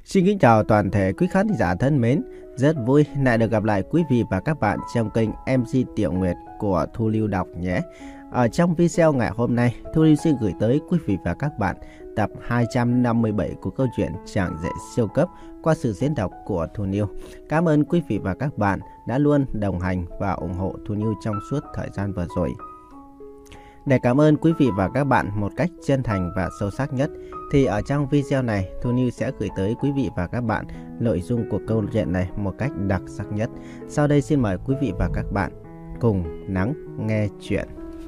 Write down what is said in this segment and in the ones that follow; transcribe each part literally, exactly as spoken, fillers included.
Xin kính chào toàn thể quý khán giả thân mến. Rất vui lại được gặp lại quý vị và các bạn trong kênh em xê Tiểu Nguyệt của Thu Lưu đọc nhé. Ở trong video ngày hôm nay, Thu Lưu xin gửi tới quý vị và các bạn tập hai trăm năm mươi bảy của câu chuyện Chàng Rể Siêu Cấp qua sự diễn đọc của Thu Lưu. Cảm ơn quý vị và các bạn đã luôn đồng hành và ủng hộ Thu Lưu trong suốt thời gian vừa rồi. Để cảm ơn quý vị và các bạn một cách chân thành và sâu sắc nhất, thì ở trong video này, Thu Lưu sẽ gửi tới quý vị và các bạn nội dung của câu chuyện này một cách đặc sắc nhất. Sau đây xin mời quý vị và các bạn cùng lắng nghe chuyện.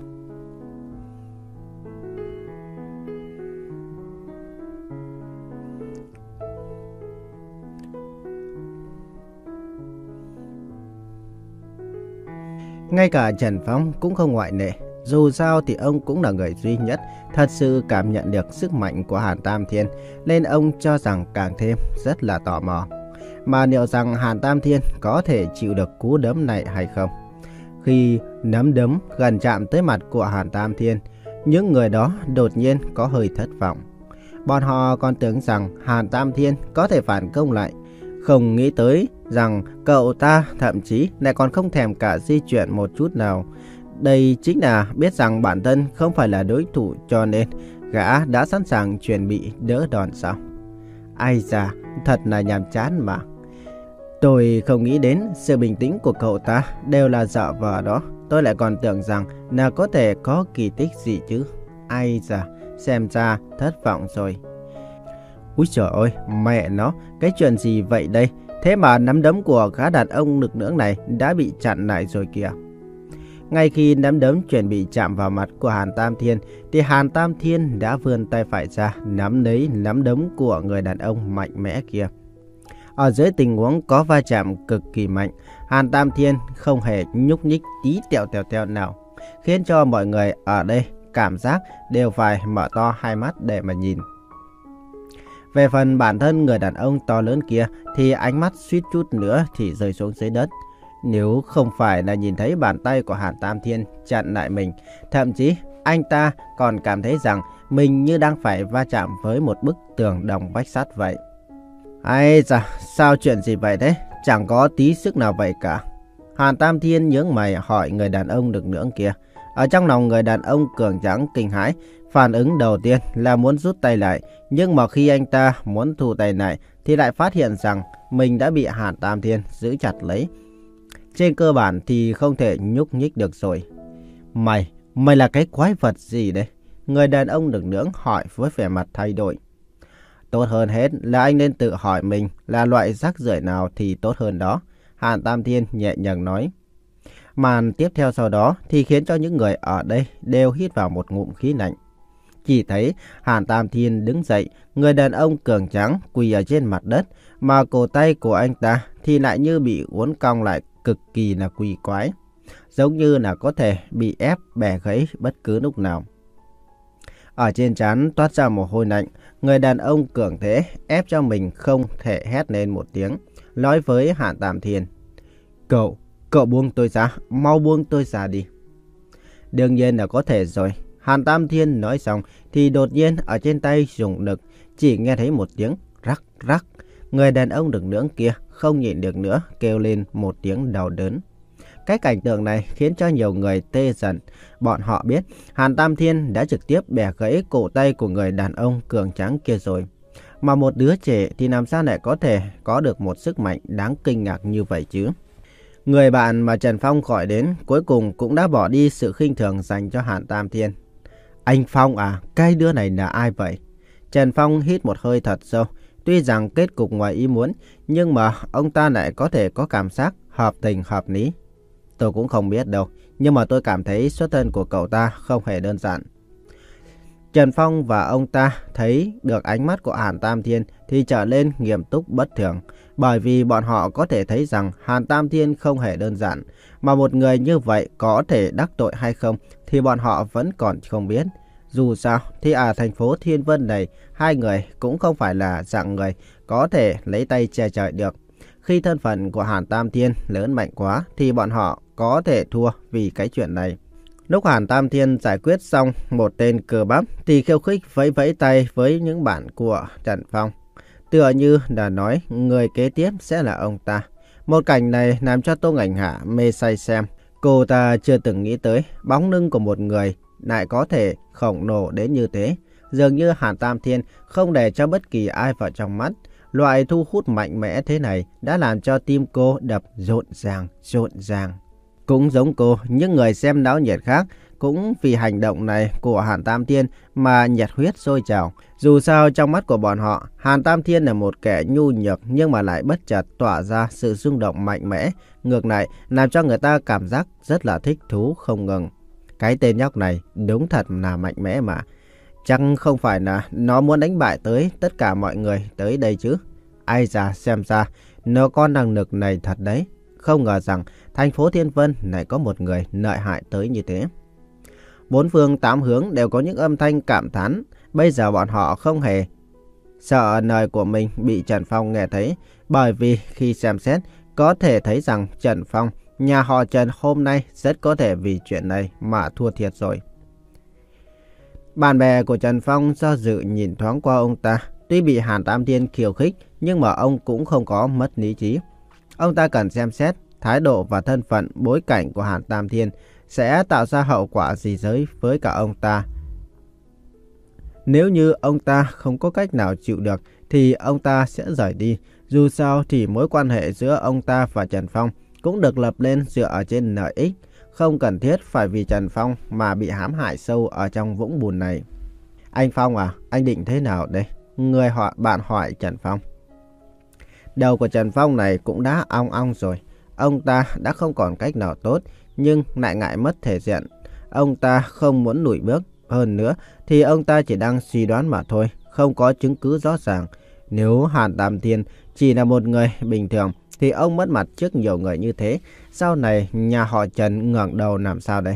Ngay cả Trần Phong cũng không ngoại lệ. Dù sao thì ông cũng là người duy nhất thật sự cảm nhận được sức mạnh của Hàn Tam Thiên, nên ông cho rằng càng thêm rất là tò mò. Mà liệu rằng Hàn Tam Thiên có thể chịu được cú đấm này hay không? Khi nắm đấm gần chạm tới mặt của Hàn Tam Thiên, những người đó đột nhiên có hơi thất vọng. Bọn họ còn tưởng rằng Hàn Tam Thiên có thể phản công lại, không nghĩ tới rằng cậu ta thậm chí lại còn không thèm cả di chuyển một chút nào. Đây chính là biết rằng bản thân không phải là đối thủ, cho nên gã đã sẵn sàng chuẩn bị đỡ đòn sao? Ai da, thật là nhàm chán mà. Tôi không nghĩ đến sự bình tĩnh của cậu ta đều là dở vờ đó. Tôi lại còn tưởng rằng là có thể có kỳ tích gì chứ. Ai da, xem ra thất vọng rồi. Úi trời ơi, mẹ nó, cái chuyện gì vậy đây? Thế mà nắm đấm của gã đàn ông nực nưỡng này đã bị chặn lại rồi kìa. Ngay khi nắm đấm chuẩn bị chạm vào mặt của Hàn Tam Thiên, thì Hàn Tam Thiên đã vươn tay phải ra nắm lấy nắm đấm của người đàn ông mạnh mẽ kia. Ở dưới tình huống có va chạm cực kỳ mạnh, Hàn Tam Thiên không hề nhúc nhích tí tẹo tẹo tẹo nào, khiến cho mọi người ở đây cảm giác đều phải mở to hai mắt để mà nhìn. Về phần bản thân người đàn ông to lớn kia thì ánh mắt suýt chút nữa thì rơi xuống dưới đất. Nếu không phải là nhìn thấy bàn tay của Hàn Tam Thiên chặn lại mình, thậm chí anh ta còn cảm thấy rằng mình như đang phải va chạm với một bức tường đồng vách sắt vậy. Ai da, sao chuyện gì vậy thế? Chẳng có tí sức nào vậy cả. Hàn Tam Thiên nhướng mày hỏi người đàn ông nực nưỡng kia. Ở trong lòng người đàn ông cường tráng kinh hãi, phản ứng đầu tiên là muốn rút tay lại. Nhưng mà khi anh ta muốn thu tay lại thì lại phát hiện rằng mình đã bị Hàn Tam Thiên giữ chặt lấy. Trên cơ bản thì không thể nhúc nhích được rồi. Mày, mày là cái quái vật gì đấy? Người đàn ông nực nưỡng hỏi với vẻ mặt thay đổi. Tốt hơn hết là anh nên tự hỏi mình là loại rác rưởi nào thì tốt hơn đó. Hàn Tam Thiên nhẹ nhàng nói. Màn tiếp theo sau đó thì khiến cho những người ở đây đều hít vào một ngụm khí lạnh. Chỉ thấy Hàn Tam Thiên đứng dậy, người đàn ông cường tráng quỳ ở trên mặt đất, mà cổ tay của anh ta thì lại như bị uốn cong lại cực kỳ là kỳ quái, giống như là có thể bị ép bẻ gãy bất cứ lúc nào. Ở trên trán toát ra mồ hôi lạnh, người đàn ông cường thế ép cho mình không thể hét lên một tiếng, nói với Hàn Tam Thiên. Cậu, cậu buông tôi ra, mau buông tôi ra đi. Đương nhiên là có thể rồi. Hàn Tam Thiên nói xong thì đột nhiên ở trên tay dùng lực, chỉ nghe thấy một tiếng rắc rắc. Người đàn ông nực nưỡng kia không nhịn được nữa, kêu lên một tiếng đau đớn. Cái cảnh tượng này khiến cho nhiều người tê dần. Bọn họ biết Hàn Tam Thiên đã trực tiếp bẻ gãy cổ tay của người đàn ông cường tráng kia rồi. Mà một đứa trẻ thì làm sao lại có thể có được một sức mạnh đáng kinh ngạc như vậy chứ? Người bạn mà Trần Phong gọi đến cuối cùng cũng đã bỏ đi sự khinh thường dành cho Hàn Tam Thiên. Anh Phong à, cái đứa này là ai vậy? Trần Phong hít một hơi thật sâu. Tuy rằng kết cục ngoài ý muốn, nhưng mà ông ta lại có thể có cảm giác hợp tình hợp lý. Tôi cũng không biết đâu, nhưng mà tôi cảm thấy xuất thân của cậu ta không hề đơn giản. Trần Phong và ông ta thấy được ánh mắt của Hàn Tam Thiên thì trở lên nghiêm túc bất thường. Bởi vì bọn họ có thể thấy rằng Hàn Tam Thiên không hề đơn giản. Mà một người như vậy có thể đắc tội hay không thì bọn họ vẫn còn không biết. Dù sao thì ở thành phố Thiên Vân này, hai người cũng không phải là dạng người có thể lấy tay che trời được. Khi thân phận của Hàn Tam Thiên lớn mạnh quá thì bọn họ có thể thua vì cái chuyện này. Lúc Hàn Tam Thiên giải quyết xong một tên cơ bắp thì khiêu khích vẫy vẫy tay với những bạn của Trần Phong. tựa như đã nói người kế tiếp sẽ là ông ta. Một cảnh này làm cho Tô Ngạnh Hạ mê say xem. Cô ta chưa từng nghĩ tới bóng lưng của một người lại có thể khổng lồ đến như thế. Dường như Hàn Tam Thiên không để cho bất kỳ ai vào trong mắt. Loại thu hút mạnh mẽ thế này đã làm cho tim cô đập rộn ràng, rộn ràng. Cũng giống cô, những người xem náo nhiệt khác cũng vì hành động này của Hàn Tam Thiên mà nhiệt huyết sôi trào. Dù sao trong mắt của bọn họ, Hàn Tam Thiên là một kẻ nhu nhược nhưng mà lại bất chợt tỏa ra sự rung động mạnh mẽ. Ngược lại, làm cho người ta cảm giác rất là thích thú không ngừng. Cái tên nhóc này đúng thật là mạnh mẽ mà. Chắc không phải là nó muốn đánh bại tới tất cả mọi người tới đây chứ. Ai ra xem ra, nó có năng lực này thật đấy. Không ngờ rằng thành phố Thiên Vân lại có một người lợi hại tới như thế. Bốn phương tám hướng đều có những âm thanh cảm thán. Bây giờ bọn họ không hề sợ lời của mình bị Trần Phong nghe thấy. Bởi vì khi xem xét, có thể thấy rằng Trần Phong, nhà họ Trần hôm nay rất có thể vì chuyện này mà thua thiệt rồi. Bạn bè của Trần Phong do dự nhìn thoáng qua ông ta. Tuy bị Hàn Tam Thiên khiêu khích, nhưng mà ông cũng không có mất lý trí. Ông ta cần xem xét thái độ và thân phận bối cảnh của Hàn Tam Thiên sẽ tạo ra hậu quả gì giới với cả ông ta. Nếu như ông ta không có cách nào chịu được thì ông ta sẽ rời đi. Dù sao thì mối quan hệ giữa ông ta và Trần Phong cũng được lập lên dựa ở trên lợi ích. Không cần thiết phải vì Trần Phong mà bị hãm hại sâu ở trong vũng bùn này. Anh Phong à, anh định thế nào đây? Người họ bạn hỏi Trần Phong. Đầu của Trần Phong này cũng đã ong ong rồi. Ông ta đã không còn cách nào tốt, nhưng lại ngại mất thể diện. Ông ta không muốn lùi bước. Hơn nữa thì ông ta chỉ đang suy đoán mà thôi, không có chứng cứ rõ ràng. Nếu Hàn Tam Thiên chỉ là một người bình thường thì ông mất mặt trước nhiều người như thế. Sau này nhà họ Trần ngẩng đầu làm sao đây?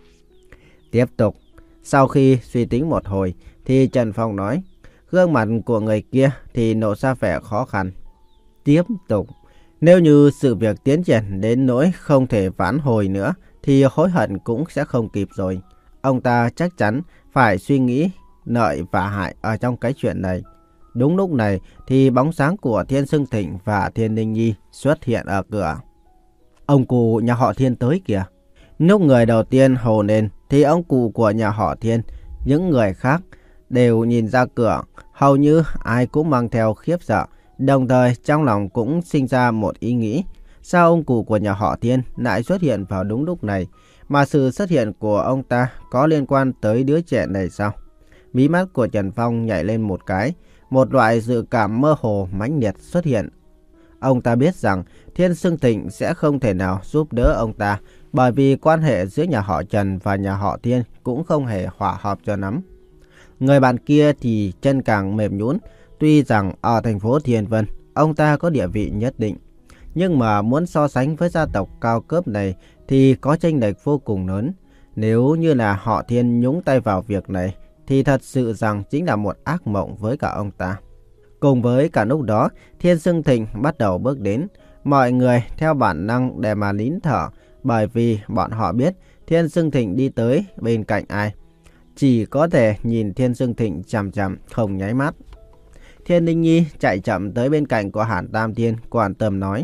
Tiếp tục. Sau khi suy tính một hồi thì Trần Phong nói, gương mặt của người kia thì lộ ra vẻ khó khăn. Tiếp tục. Nếu như sự việc tiến triển đến nỗi không thể vãn hồi nữa thì hối hận cũng sẽ không kịp rồi. Ông ta chắc chắn phải suy nghĩ lợi và hại ở trong cái chuyện này. Đúng lúc này thì bóng sáng của Thiên Sương Thịnh và Thiên Ninh Nhi xuất hiện ở cửa. Ông cụ nhà họ Thiên tới kìa. Lúc người đầu tiên hô lên thì ông cụ của nhà họ Thiên, những người khác đều nhìn ra cửa. Hầu như ai cũng mang theo khiếp sợ. Đồng thời trong lòng cũng sinh ra một ý nghĩ. Sao ông cụ của nhà họ Thiên lại xuất hiện vào đúng lúc này? Mà sự xuất hiện của ông ta có liên quan tới đứa trẻ này sao? Mí mắt của Trần Phong nhảy lên một cái. Một loại dự cảm mơ hồ mãnh liệt xuất hiện. Ông ta biết rằng Thiên Sương Thịnh sẽ không thể nào giúp đỡ ông ta, bởi vì quan hệ giữa nhà họ Trần và nhà họ Thiên cũng không hề hòa hợp cho lắm. Người bạn kia thì chân càng mềm nhũn. Tuy rằng ở thành phố Thiên Vân, ông ta có địa vị nhất định, nhưng mà muốn so sánh với gia tộc cao cấp này thì có chênh lệch vô cùng lớn. Nếu như là họ Thiên nhúng tay vào việc này thì thật sự rằng chính là một ác mộng với cả ông ta. Cùng với cả lúc đó, Thiên Sương Thịnh bắt đầu bước đến. Mọi người theo bản năng để mà nín thở, bởi vì bọn họ biết Thiên Sương Thịnh đi tới bên cạnh ai. Chỉ có thể nhìn Thiên Sương Thịnh chằm chằm không nháy mắt. Thiên Ninh Nhi chạy chậm tới bên cạnh của Hàn Tam Thiên, quan tâm nói.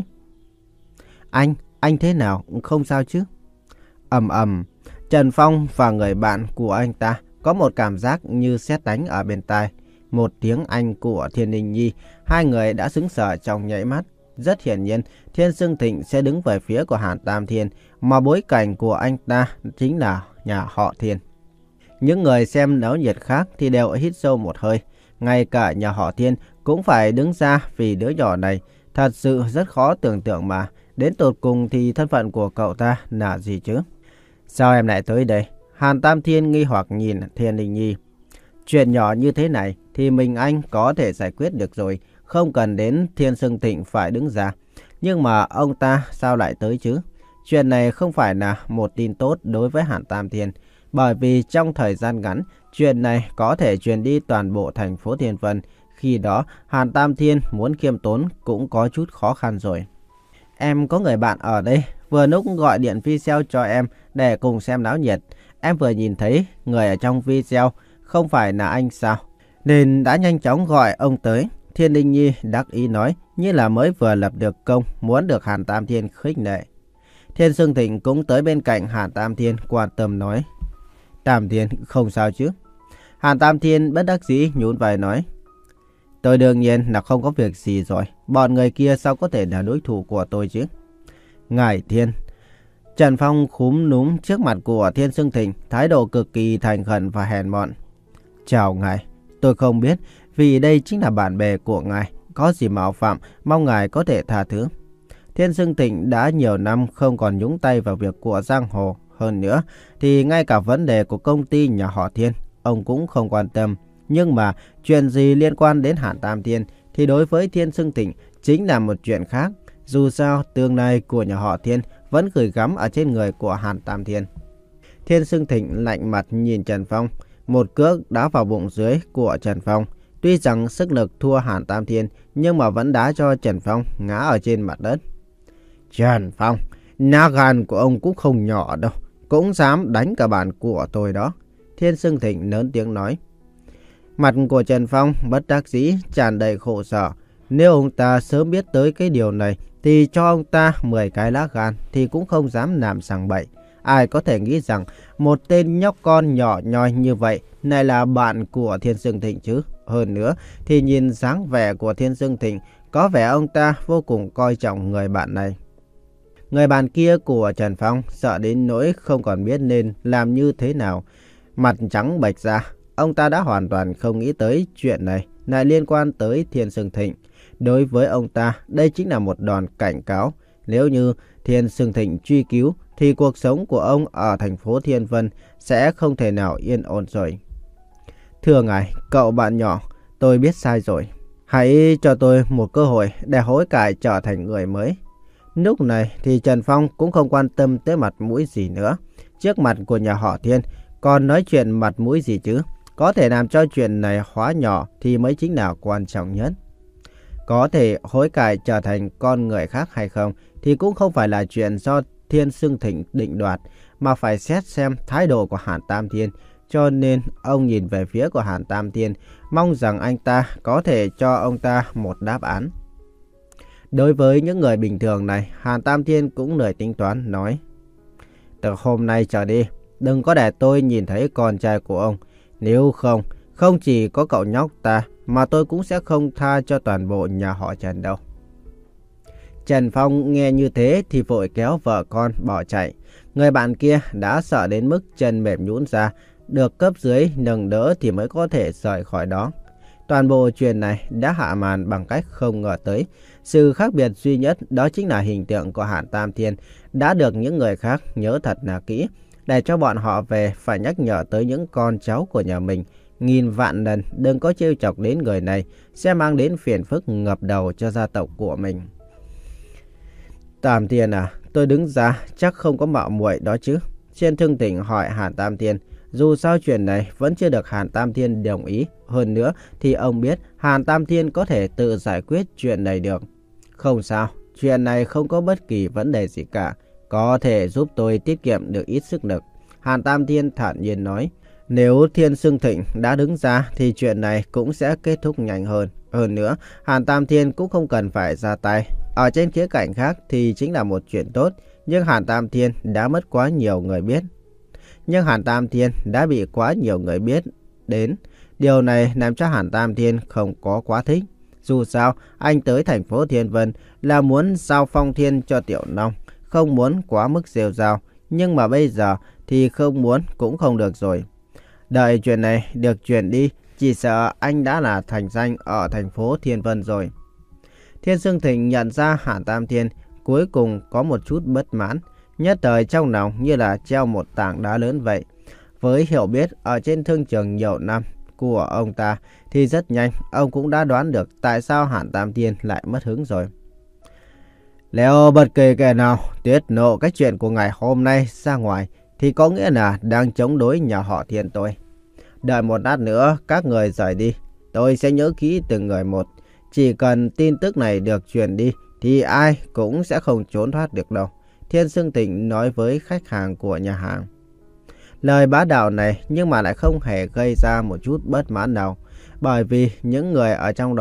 Anh, anh thế nào? Không sao chứ? Ầm ầm, Trần Phong và người bạn của anh ta có một cảm giác như sét đánh ở bên tai. Một tiếng Anh của Thiên Ninh Nhi, hai người đã sững sờ trong nháy mắt. Rất hiển nhiên, Thiên Sương Thịnh sẽ đứng về phía của Hàn Tam Thiên, mà bối cảnh của anh ta chính là nhà họ Thiên. Những người xem náo nhiệt khác thì đều hít sâu một hơi. Ngay cả nhà họ Thiên cũng phải đứng ra vì đứa nhỏ này. Thật sự rất khó tưởng tượng mà. Đến tột cùng thì thân phận của cậu ta là gì chứ? Sao em lại tới đây? Hàn Tam Thiên nghi hoặc nhìn Thiên Ninh Nhi. Chuyện nhỏ như thế này thì mình anh có thể giải quyết được rồi. Không cần đến Thiên Sương Thịnh phải đứng ra. Nhưng mà ông ta sao lại tới chứ? Chuyện này không phải là một tin tốt đối với Hàn Tam Thiên. Bởi vì trong thời gian ngắn, chuyện này có thể truyền đi toàn bộ thành phố Thiên Vân. Khi đó, Hàn Tam Thiên muốn khiêm tốn cũng có chút khó khăn rồi. Em có người bạn ở đây, vừa lúc gọi điện video cho em để cùng xem náo nhiệt. Em vừa nhìn thấy người ở trong video, không phải là anh sao? Nên đã nhanh chóng gọi ông tới. Thiên Linh Nhi đắc ý nói, như là mới vừa lập được công, muốn được Hàn Tam Thiên khích lệ. Thiên Sương Thịnh cũng tới bên cạnh Hàn Tam Thiên quan tâm nói, Tam Thiên không sao chứ? Hàn Tam Thiên bất đắc dĩ nhún vai nói, tôi đương nhiên là không có việc gì rồi, bọn người kia sao có thể là đối thủ của tôi chứ? Ngài Thiên. Trần Phong khúm núm trước mặt của Thiên Sương Thịnh, thái độ cực kỳ thành khẩn và hèn mọn. Chào ngài, tôi không biết, vì đây chính là bạn bè của ngài, có gì mạo phạm, mong ngài có thể tha thứ. Thiên Sương Thịnh đã nhiều năm không còn nhúng tay vào việc của giang hồ, hơn nữa thì ngay cả vấn đề của công ty nhà họ Thiên, ông cũng không quan tâm. Nhưng mà chuyện gì liên quan đến Hàn Tam Thiên thì đối với Thiên Sương Thịnh chính là một chuyện khác. Dù sao, tương lai của nhà họ Thiên vẫn gửi gắm ở trên người của Hàn Tam Thiên. Thiên Sương Thịnh lạnh mặt nhìn Trần Phong, một cước đá vào bụng dưới của Trần Phong. Tuy rằng sức lực thua Hàn Tam Thiên, nhưng mà vẫn đá cho Trần Phong ngã ở trên mặt đất. Trần Phong, lá gan của ông cũng không nhỏ đâu, cũng dám đánh cả bạn của tôi đó. Thiên Sương Thịnh lớn tiếng nói. Mặt của Trần Phong bất đắc dĩ tràn đầy khổ sở. Nếu ông ta sớm biết tới cái điều này thì cho ông ta mười cái lá gan thì cũng không dám làm sằng bậy. Ai có thể nghĩ rằng một tên nhóc con nhỏ nhoi như vậy này là bạn của Thiên Sương Thịnh chứ? Hơn nữa thì nhìn dáng vẻ của Thiên Sương Thịnh, có vẻ ông ta vô cùng coi trọng người bạn này. Người bạn kia của Trần Phong sợ đến nỗi không còn biết nên làm như thế nào. Mặt trắng bệch ra, ông ta đã hoàn toàn không nghĩ tới chuyện này lại liên quan tới Thiên Sương Thịnh. Đối với ông ta, đây chính là một đòn cảnh cáo. Nếu như Thiên Sương Thịnh truy cứu thì cuộc sống của ông ở thành phố Thiên Vân sẽ không thể nào yên ổn rồi. Thưa ngài, cậu bạn nhỏ, tôi biết sai rồi. Hãy cho tôi một cơ hội để hối cải trở thành người mới. Lúc này thì Trần Phong cũng không quan tâm tới mặt mũi gì nữa. Trước mặt của nhà họ Thiên, còn nói chuyện mặt mũi gì chứ? Có thể làm cho chuyện này hóa nhỏ thì mới chính là quan trọng nhất. Có thể hối cải trở thành con người khác hay không thì cũng không phải là chuyện do Thiên Sương Thịnh định đoạt, mà phải xét xem thái độ của Hàn Tam Thiên. Cho nên ông nhìn về phía của Hàn Tam Thiên, mong rằng anh ta có thể cho ông ta một đáp án. Đối với những người bình thường này, Hàn Tam Thiên cũng lười tính toán, nói: từ hôm nay trở đi, đừng có để tôi nhìn thấy con trai của ông. Nếu không, không chỉ có cậu nhóc ta, mà tôi cũng sẽ không tha cho toàn bộ nhà họ Trần đâu. Trần Phong nghe như thế thì vội kéo vợ con bỏ chạy. Người bạn kia đã sợ đến mức chân mềm nhũn ra, được cấp dưới nâng đỡ thì mới có thể rời khỏi đó. Toàn bộ chuyện này đã hạ màn bằng cách không ngờ tới. Sự khác biệt duy nhất đó chính là hình tượng của Hàn Tam Thiên đã được những người khác nhớ thật là kỹ, để cho bọn họ về phải nhắc nhở tới những con cháu của nhà mình. Nghìn vạn lần đừng có trêu chọc đến người này, sẽ mang đến phiền phức ngập đầu cho gia tộc của mình. Tam Thiên à, tôi đứng ra chắc không có mạo muội đó chứ? Trên Thương Tỉnh hỏi Hàn Tam Thiên. Dù sao chuyện này vẫn chưa được Hàn Tam Thiên đồng ý. Hơn nữa thì ông biết Hàn Tam Thiên có thể tự giải quyết chuyện này được. Không sao, chuyện này không có bất kỳ vấn đề gì cả. Có thể giúp tôi tiết kiệm được ít sức lực. Hàn Tam Thiên thản nhiên nói. Nếu Thiên Sương Thịnh đã đứng ra thì chuyện này cũng sẽ kết thúc nhanh hơn. Hơn nữa, Hàn Tam Thiên cũng không cần phải ra tay. Ở trên khía cạnh khác thì chính là một chuyện tốt. Nhưng Hàn Tam Thiên đã mất quá nhiều người biết. Nhưng Hàn Tam Thiên đã bị quá nhiều người biết đến. Điều này làm cho Hàn Tam Thiên không có quá thích. Dù sao, anh tới thành phố Thiên Vân là muốn giao phong thiên cho Tiểu Long, không muốn quá mức rêu rao. Nhưng mà bây giờ thì không muốn cũng không được rồi. Đợi chuyện này được chuyển đi, chỉ sợ anh đã là thành danh ở thành phố Thiên Vân rồi. Thiên Sương Thịnh nhận ra Hàn Tam Thiên cuối cùng có một chút bất mãn, nhất thời trong lòng như là treo một tảng đá lớn vậy. Với hiểu biết ở trên thương trường nhiều năm của ông ta thì rất nhanh ông cũng đã đoán được tại sao Hàn Tam Thiên lại mất hứng rồi. Nếu bất kỳ kẻ nào tiết lộ cái chuyện của ngày hôm nay ra ngoài thì có nghĩa là đang chống đối nhà họ Thiên tôi. Đợi một lát nữa các người rời đi, tôi sẽ nhớ kỹ từng người một. Chỉ cần tin tức này được truyền đi thì ai cũng sẽ không trốn thoát được đâu. Thiên Sương Thịnh nói với khách hàng của nhà hàng. Lời bá đạo này nhưng mà lại không hề gây ra một chút bất mãn nào. Bởi vì những người ở trong đó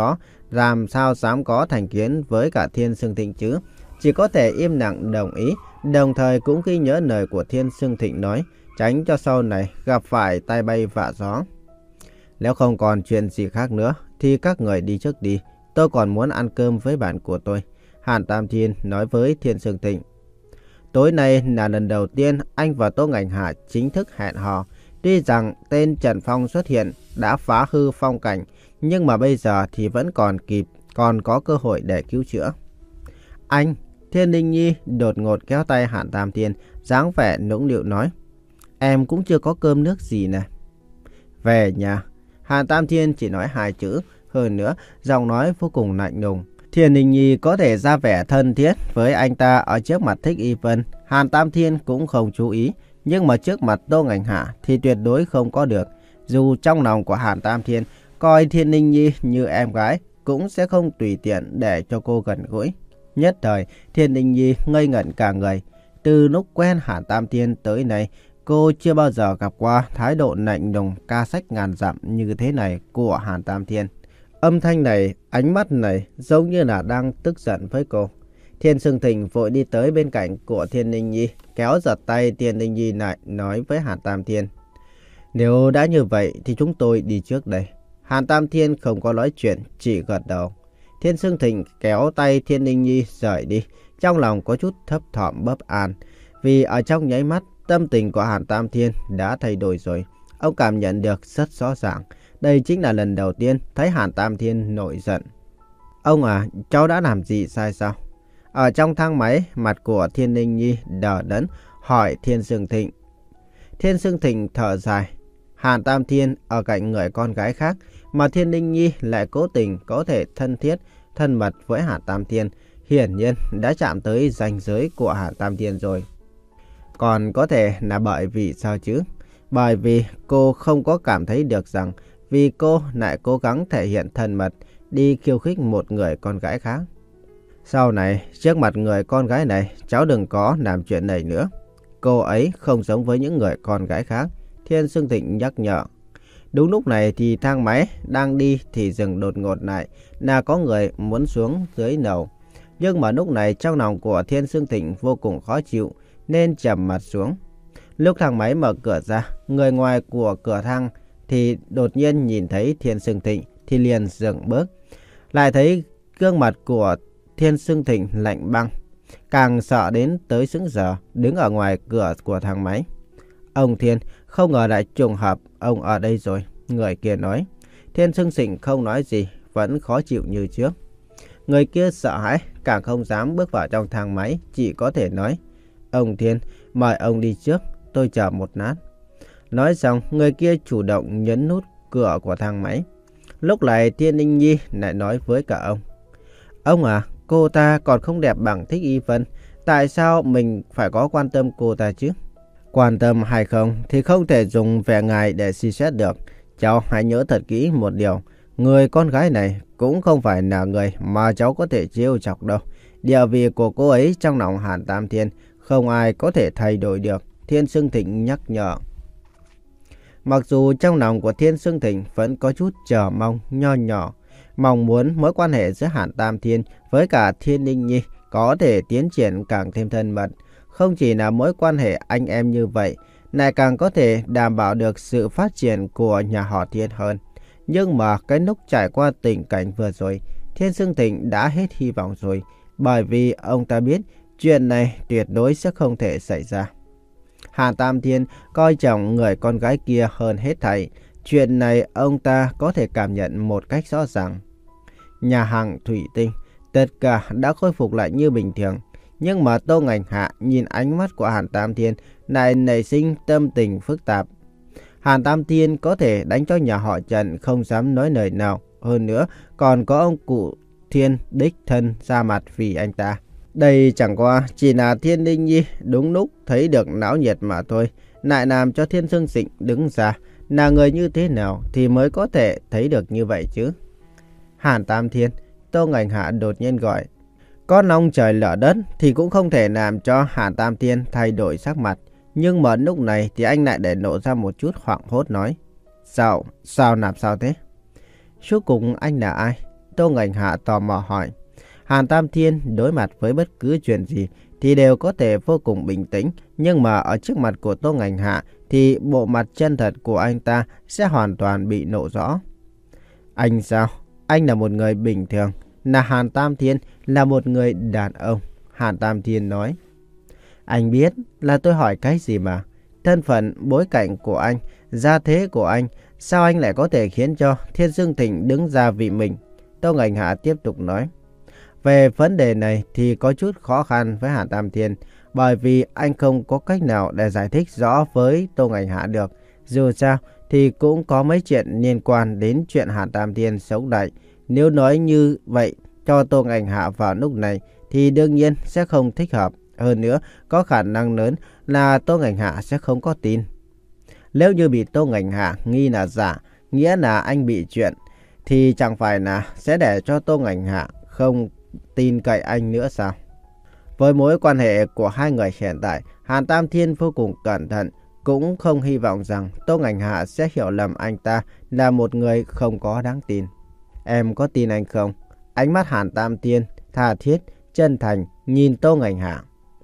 làm sao dám có thành kiến với cả Thiên Sương Thịnh chứ. Chỉ có thể im lặng đồng ý, đồng thời cũng ghi nhớ lời của Thiên Sương Thịnh nói, tránh cho sau này gặp phải tai bay vạ gió. Nếu không còn chuyện gì khác nữa, thì các người đi trước đi, tôi còn muốn ăn cơm với bạn của tôi, Hàn Tam Thiên nói với Thiên Sương Thịnh. Tối nay là lần đầu tiên anh và Tô Ngành Hạ chính thức hẹn hò. Tuy rằng tên Trần Phong xuất hiện đã phá hư phong cảnh, nhưng mà bây giờ thì vẫn còn kịp, còn có cơ hội để cứu chữa. Anh, Thiên Linh Nhi đột ngột kéo tay Hàn Tam Thiên, dáng vẻ nũng nịu nói. Em cũng chưa có cơm nước gì nè. Về nhà. Hàn Tam Thiên chỉ nói hai chữ, hơn nữa giọng nói vô cùng lạnh lùng. Thiên Linh Nhi có thể ra vẻ thân thiết với anh ta ở trước mặt Thích Y Vân, Hàn Tam Thiên cũng không chú ý, nhưng mà trước mặt Tô Ngành Hạ thì tuyệt đối không có được. Dù trong lòng của Hàn Tam Thiên coi Thiên Linh Nhi như em gái, cũng sẽ không tùy tiện để cho cô gần gũi. Nhất thời, Thiên Linh Nhi ngây ngẩn cả người. Từ lúc quen Hàn Tam Thiên tới nay, cô chưa bao giờ gặp qua thái độ lạnh lùng ca sách ngàn dặm như thế này của Hàn Tam Thiên. Âm thanh này, ánh mắt này giống như là đang tức giận với cô. Thiên Sương Thịnh vội đi tới bên cạnh của Thiên Linh Nhi, kéo giật tay Thiên Linh Nhi lại, nói với Hàn Tam Thiên. Nếu đã như vậy thì chúng tôi đi trước đây. Hàn Tam Thiên không có nói chuyện, chỉ gật đầu. Thiên Sương Thịnh kéo tay Thiên Linh Nhi rời đi, trong lòng có chút thấp thỏm bất an. Vì ở trong nháy mắt, tâm tình của Hàn Tam Thiên đã thay đổi rồi. Ông cảm nhận được rất rõ ràng. Đây chính là lần đầu tiên thấy Hàn Tam Thiên nổi giận. Ông à, cháu đã làm gì sai sao? Ở trong thang máy, mặt của Thiên Linh Nhi đờ đẫn hỏi Thiên Sương Thịnh. Thiên Sương Thịnh thở dài. Hàn Tam Thiên ở cạnh người con gái khác, mà Thiên Linh Nhi lại cố tình có thể thân thiết, thân mật với Hàn Tam Thiên. Hiển nhiên đã chạm tới ranh giới của Hàn Tam Thiên rồi. Còn có thể là bởi vì sao chứ? Bởi vì cô không có cảm thấy được rằng vì cô lại cố gắng thể hiện thân mật, đi khiêu khích một người con gái khác. Sau này, trước mặt người con gái này, cháu đừng có làm chuyện này nữa. Cô ấy không giống với những người con gái khác, Thiên Sương Thịnh nhắc nhở. Đúng lúc này thì thang máy đang đi thì dừng đột ngột lại, là có người muốn xuống dưới lầu. Nhưng mà lúc này trong lòng của Thiên Sương Thịnh vô cùng khó chịu, nên trầm mặt xuống. Lúc thang máy mở cửa ra, người ngoài của cửa thang thì đột nhiên nhìn thấy Thiên Sương Thịnh thì liền dừng bước. Lại thấy gương mặt của Thiên Sương Thịnh lạnh băng, càng sợ đến tới sững sờ đứng ở ngoài cửa của thang máy. Ông Thiên, không ngờ lại trùng hợp ông ở đây rồi, người kia nói. Thiên Sương Thịnh không nói gì, vẫn khó chịu như trước. Người kia sợ hãi, càng không dám bước vào trong thang máy, chỉ có thể nói. Ông Thiên, mời ông đi trước, tôi chờ một lát. Nói xong, người kia chủ động nhấn nút cửa của thang máy. Lúc này Thiên Linh Nhi lại nói với cả ông. Ông à, cô ta còn không đẹp bằng Thích Y Vân, tại sao mình phải có quan tâm cô ta chứ? Quan tâm hay không thì không thể dùng vẻ ngài để suy xét được. Cháu hãy nhớ thật kỹ một điều, người con gái này cũng không phải là người mà cháu có thể trêu chọc đâu. Địa vị của cô ấy trong lòng Hàn Tam Thiên không ai có thể thay đổi được, Thiên Sương Thịnh nhắc nhở. Mặc dù trong lòng của Thiên Sương Thịnh vẫn có chút chờ mong nho nhỏ, mong muốn mối quan hệ giữa Hàn Tam Thiên với cả Thiên Linh Nhi có thể tiến triển càng thêm thân mật. Không chỉ là mối quan hệ anh em như vậy, lại càng có thể đảm bảo được sự phát triển của nhà họ Thiên hơn. Nhưng mà cái lúc trải qua tình cảnh vừa rồi, Thiên Sương Thịnh đã hết hy vọng rồi, bởi vì ông ta biết chuyện này tuyệt đối sẽ không thể xảy ra. Hàn Tam Thiên coi trọng người con gái kia hơn hết thảy. Chuyện này ông ta có thể cảm nhận một cách rõ ràng. Nhà hàng Thủy Tinh, tất cả đã khôi phục lại như bình thường. Nhưng mà Tô Ngành Hạ nhìn ánh mắt của Hàn Tam Thiên lại nảy sinh tâm tình phức tạp. Hàn Tam Thiên có thể đánh cho nhà họ Trần không dám nói lời nào. Hơn nữa còn có ông cụ Thiên đích thân ra mặt vì anh ta. Đây chẳng qua chỉ là Thiên Linh Nhi đúng lúc thấy được náo nhiệt mà thôi, lại làm cho Thiên Sương Thịnh đứng ra. Là người như thế nào thì mới có thể thấy được như vậy chứ? Hàn Tam Thiên, Tô Ngành Hạ đột nhiên gọi. Có long trời lở đất thì cũng không thể làm cho Hàn Tam Thiên thay đổi sắc mặt. Nhưng mà lúc này thì anh lại để lộ ra một chút hoảng hốt nói. Sao? Sao làm sao thế? Suốt cùng anh là ai? Tô Ngành Hạ tò mò hỏi. Hàn Tam Thiên đối mặt với bất cứ chuyện gì thì đều có thể vô cùng bình tĩnh, nhưng mà ở trước mặt của Tô Ngành Hạ thì bộ mặt chân thật của anh ta sẽ hoàn toàn bị lộ rõ. Anh sao? Anh là một người bình thường, là Hàn Tam Thiên, là một người đàn ông. Hàn Tam Thiên nói. Anh biết là tôi hỏi cái gì mà. Thân phận, bối cảnh của anh, gia thế của anh, sao anh lại có thể khiến cho Thiên Dương Thịnh đứng ra vì mình? Tô Ngành Hạ tiếp tục nói. Về vấn đề này thì có chút khó khăn với Hàn Tam Thiên, bởi vì anh không có cách nào để giải thích rõ với Tô Ngành Hạ được. Dù sao thì cũng có mấy chuyện liên quan đến chuyện Hàn Tam Thiên sống lại. Nếu nói như vậy cho Tô Ngành Hạ vào lúc này thì đương nhiên sẽ không thích hợp. Hơn nữa, có khả năng lớn là Tô Ngành Hạ sẽ không có tin. Nếu như bị Tô Ngành Hạ nghi là giả, nghĩa là anh bị chuyện, thì chẳng phải là sẽ để cho Tô Ngành Hạ không tin cậy anh nữa sao? Với mối quan hệ của hai người hiện tại, Hàn Tam Thiên vô cùng cẩn thận, cũng không hy vọng rằng Tô Ngành Hạ sẽ hiểu lầm anh ta là một người không có đáng tin. Em có tin anh không? Ánh mắt Hàn Tam Thiên tha thiết, chân thành nhìn Tô Ngành Hạ.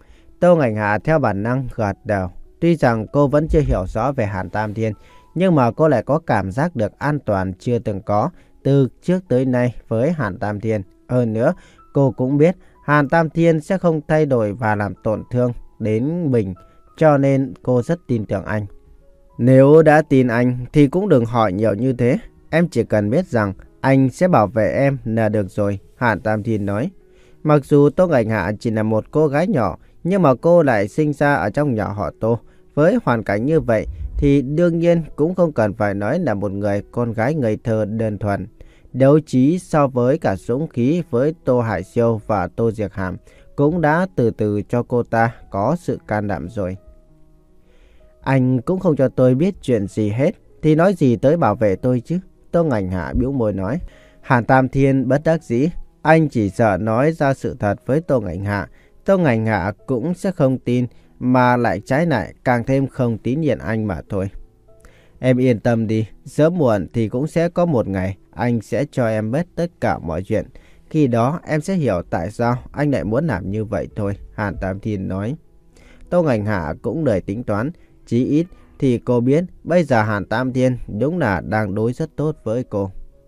Tô Ngành Hạ theo bản năng gật đầu. Tuy rằng cô vẫn chưa hiểu rõ về Hàn Tam Thiên, nhưng mà cô lại có cảm giác được an toàn chưa từng có từ trước tới nay với Hàn Tam Thiên. Hơn nữa, cô cũng biết Hàn Tam Thiên sẽ không thay đổi và làm tổn thương đến mình, cho nên cô rất tin tưởng anh. Nếu đã tin anh thì cũng đừng hỏi nhiều như thế. Em chỉ cần biết rằng anh sẽ bảo vệ em là được rồi, Hàn Tam Thiên nói. Mặc dù Tô Ngành Hạ chỉ là một cô gái nhỏ, nhưng mà cô lại sinh ra ở trong nhà họ Tô. Với hoàn cảnh như vậy thì đương nhiên cũng không cần phải nói là một người con gái ngây thơ đơn thuần. Đấu trí so với cả dũng khí với Tô Hải Siêu và Tô Diệc Hàm cũng đã từ từ cho cô ta có sự can đảm rồi. Anh cũng không cho tôi biết chuyện gì hết, thì nói gì tới bảo vệ tôi chứ? Tô Ngành Hạ bĩu môi nói. Hàn Tam Thiên bất đắc dĩ. Anh chỉ sợ nói ra sự thật với Tô Ngành Hạ. Tô Ngành Hạ cũng sẽ không tin, mà lại trái lại càng thêm không tín nhiệm anh mà thôi. Em yên tâm đi, sớm muộn thì cũng sẽ có một ngày anh sẽ cho em biết tất cả mọi chuyện. Khi đó em sẽ hiểu tại sao anh lại muốn làm như vậy thôi, Hàn Tam Thiên nói. Tô Ngành Hạ cũng lời tính toán, chí ít thì cô biết bây giờ Hàn Tam Thiên đúng là đang đối rất tốt với cô.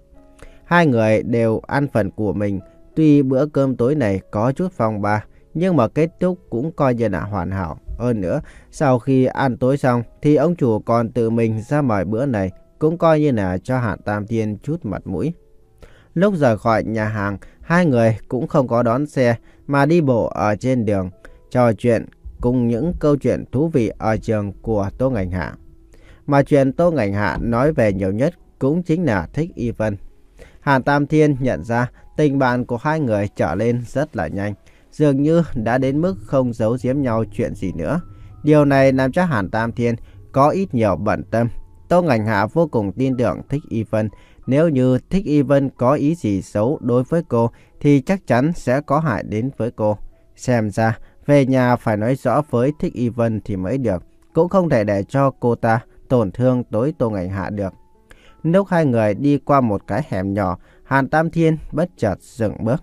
Hai người đều ăn phần của mình, tuy bữa cơm tối này có chút phong ba, nhưng mà kết thúc cũng coi như là hoàn hảo. Hơn nữa, sau khi ăn tối xong thì ông chủ còn tự mình ra mời bữa này, cũng coi như là cho Hàn Tam Thiên chút mặt mũi. Lúc rời khỏi nhà hàng, hai người cũng không có đón xe mà đi bộ ở trên đường, trò chuyện cùng những câu chuyện thú vị ở trường của Tô Ngành Hạ. Mà chuyện Tô Ngành Hạ nói về nhiều nhất cũng chính là Thích Y Vân. Hàn Tam Thiên nhận ra tình bạn của hai người trở lên rất là nhanh, dường như đã đến mức không giấu giếm nhau chuyện gì nữa. Điều này làm cho Hàn Tam Thiên có ít nhiều bận tâm. Tô Ngành Hạ vô cùng tin tưởng Thích Y Vân. Nếu như Thích Y Vân có ý gì xấu đối với cô thì chắc chắn sẽ có hại đến với cô. Xem ra về nhà phải nói rõ với Thích Y Vân thì mới được, cũng không thể để cho cô ta tổn thương tới Tô Ngành Hạ được. Lúc hai người đi qua một cái hẻm nhỏ, Hàn Tam Thiên bất chợt dừng bước.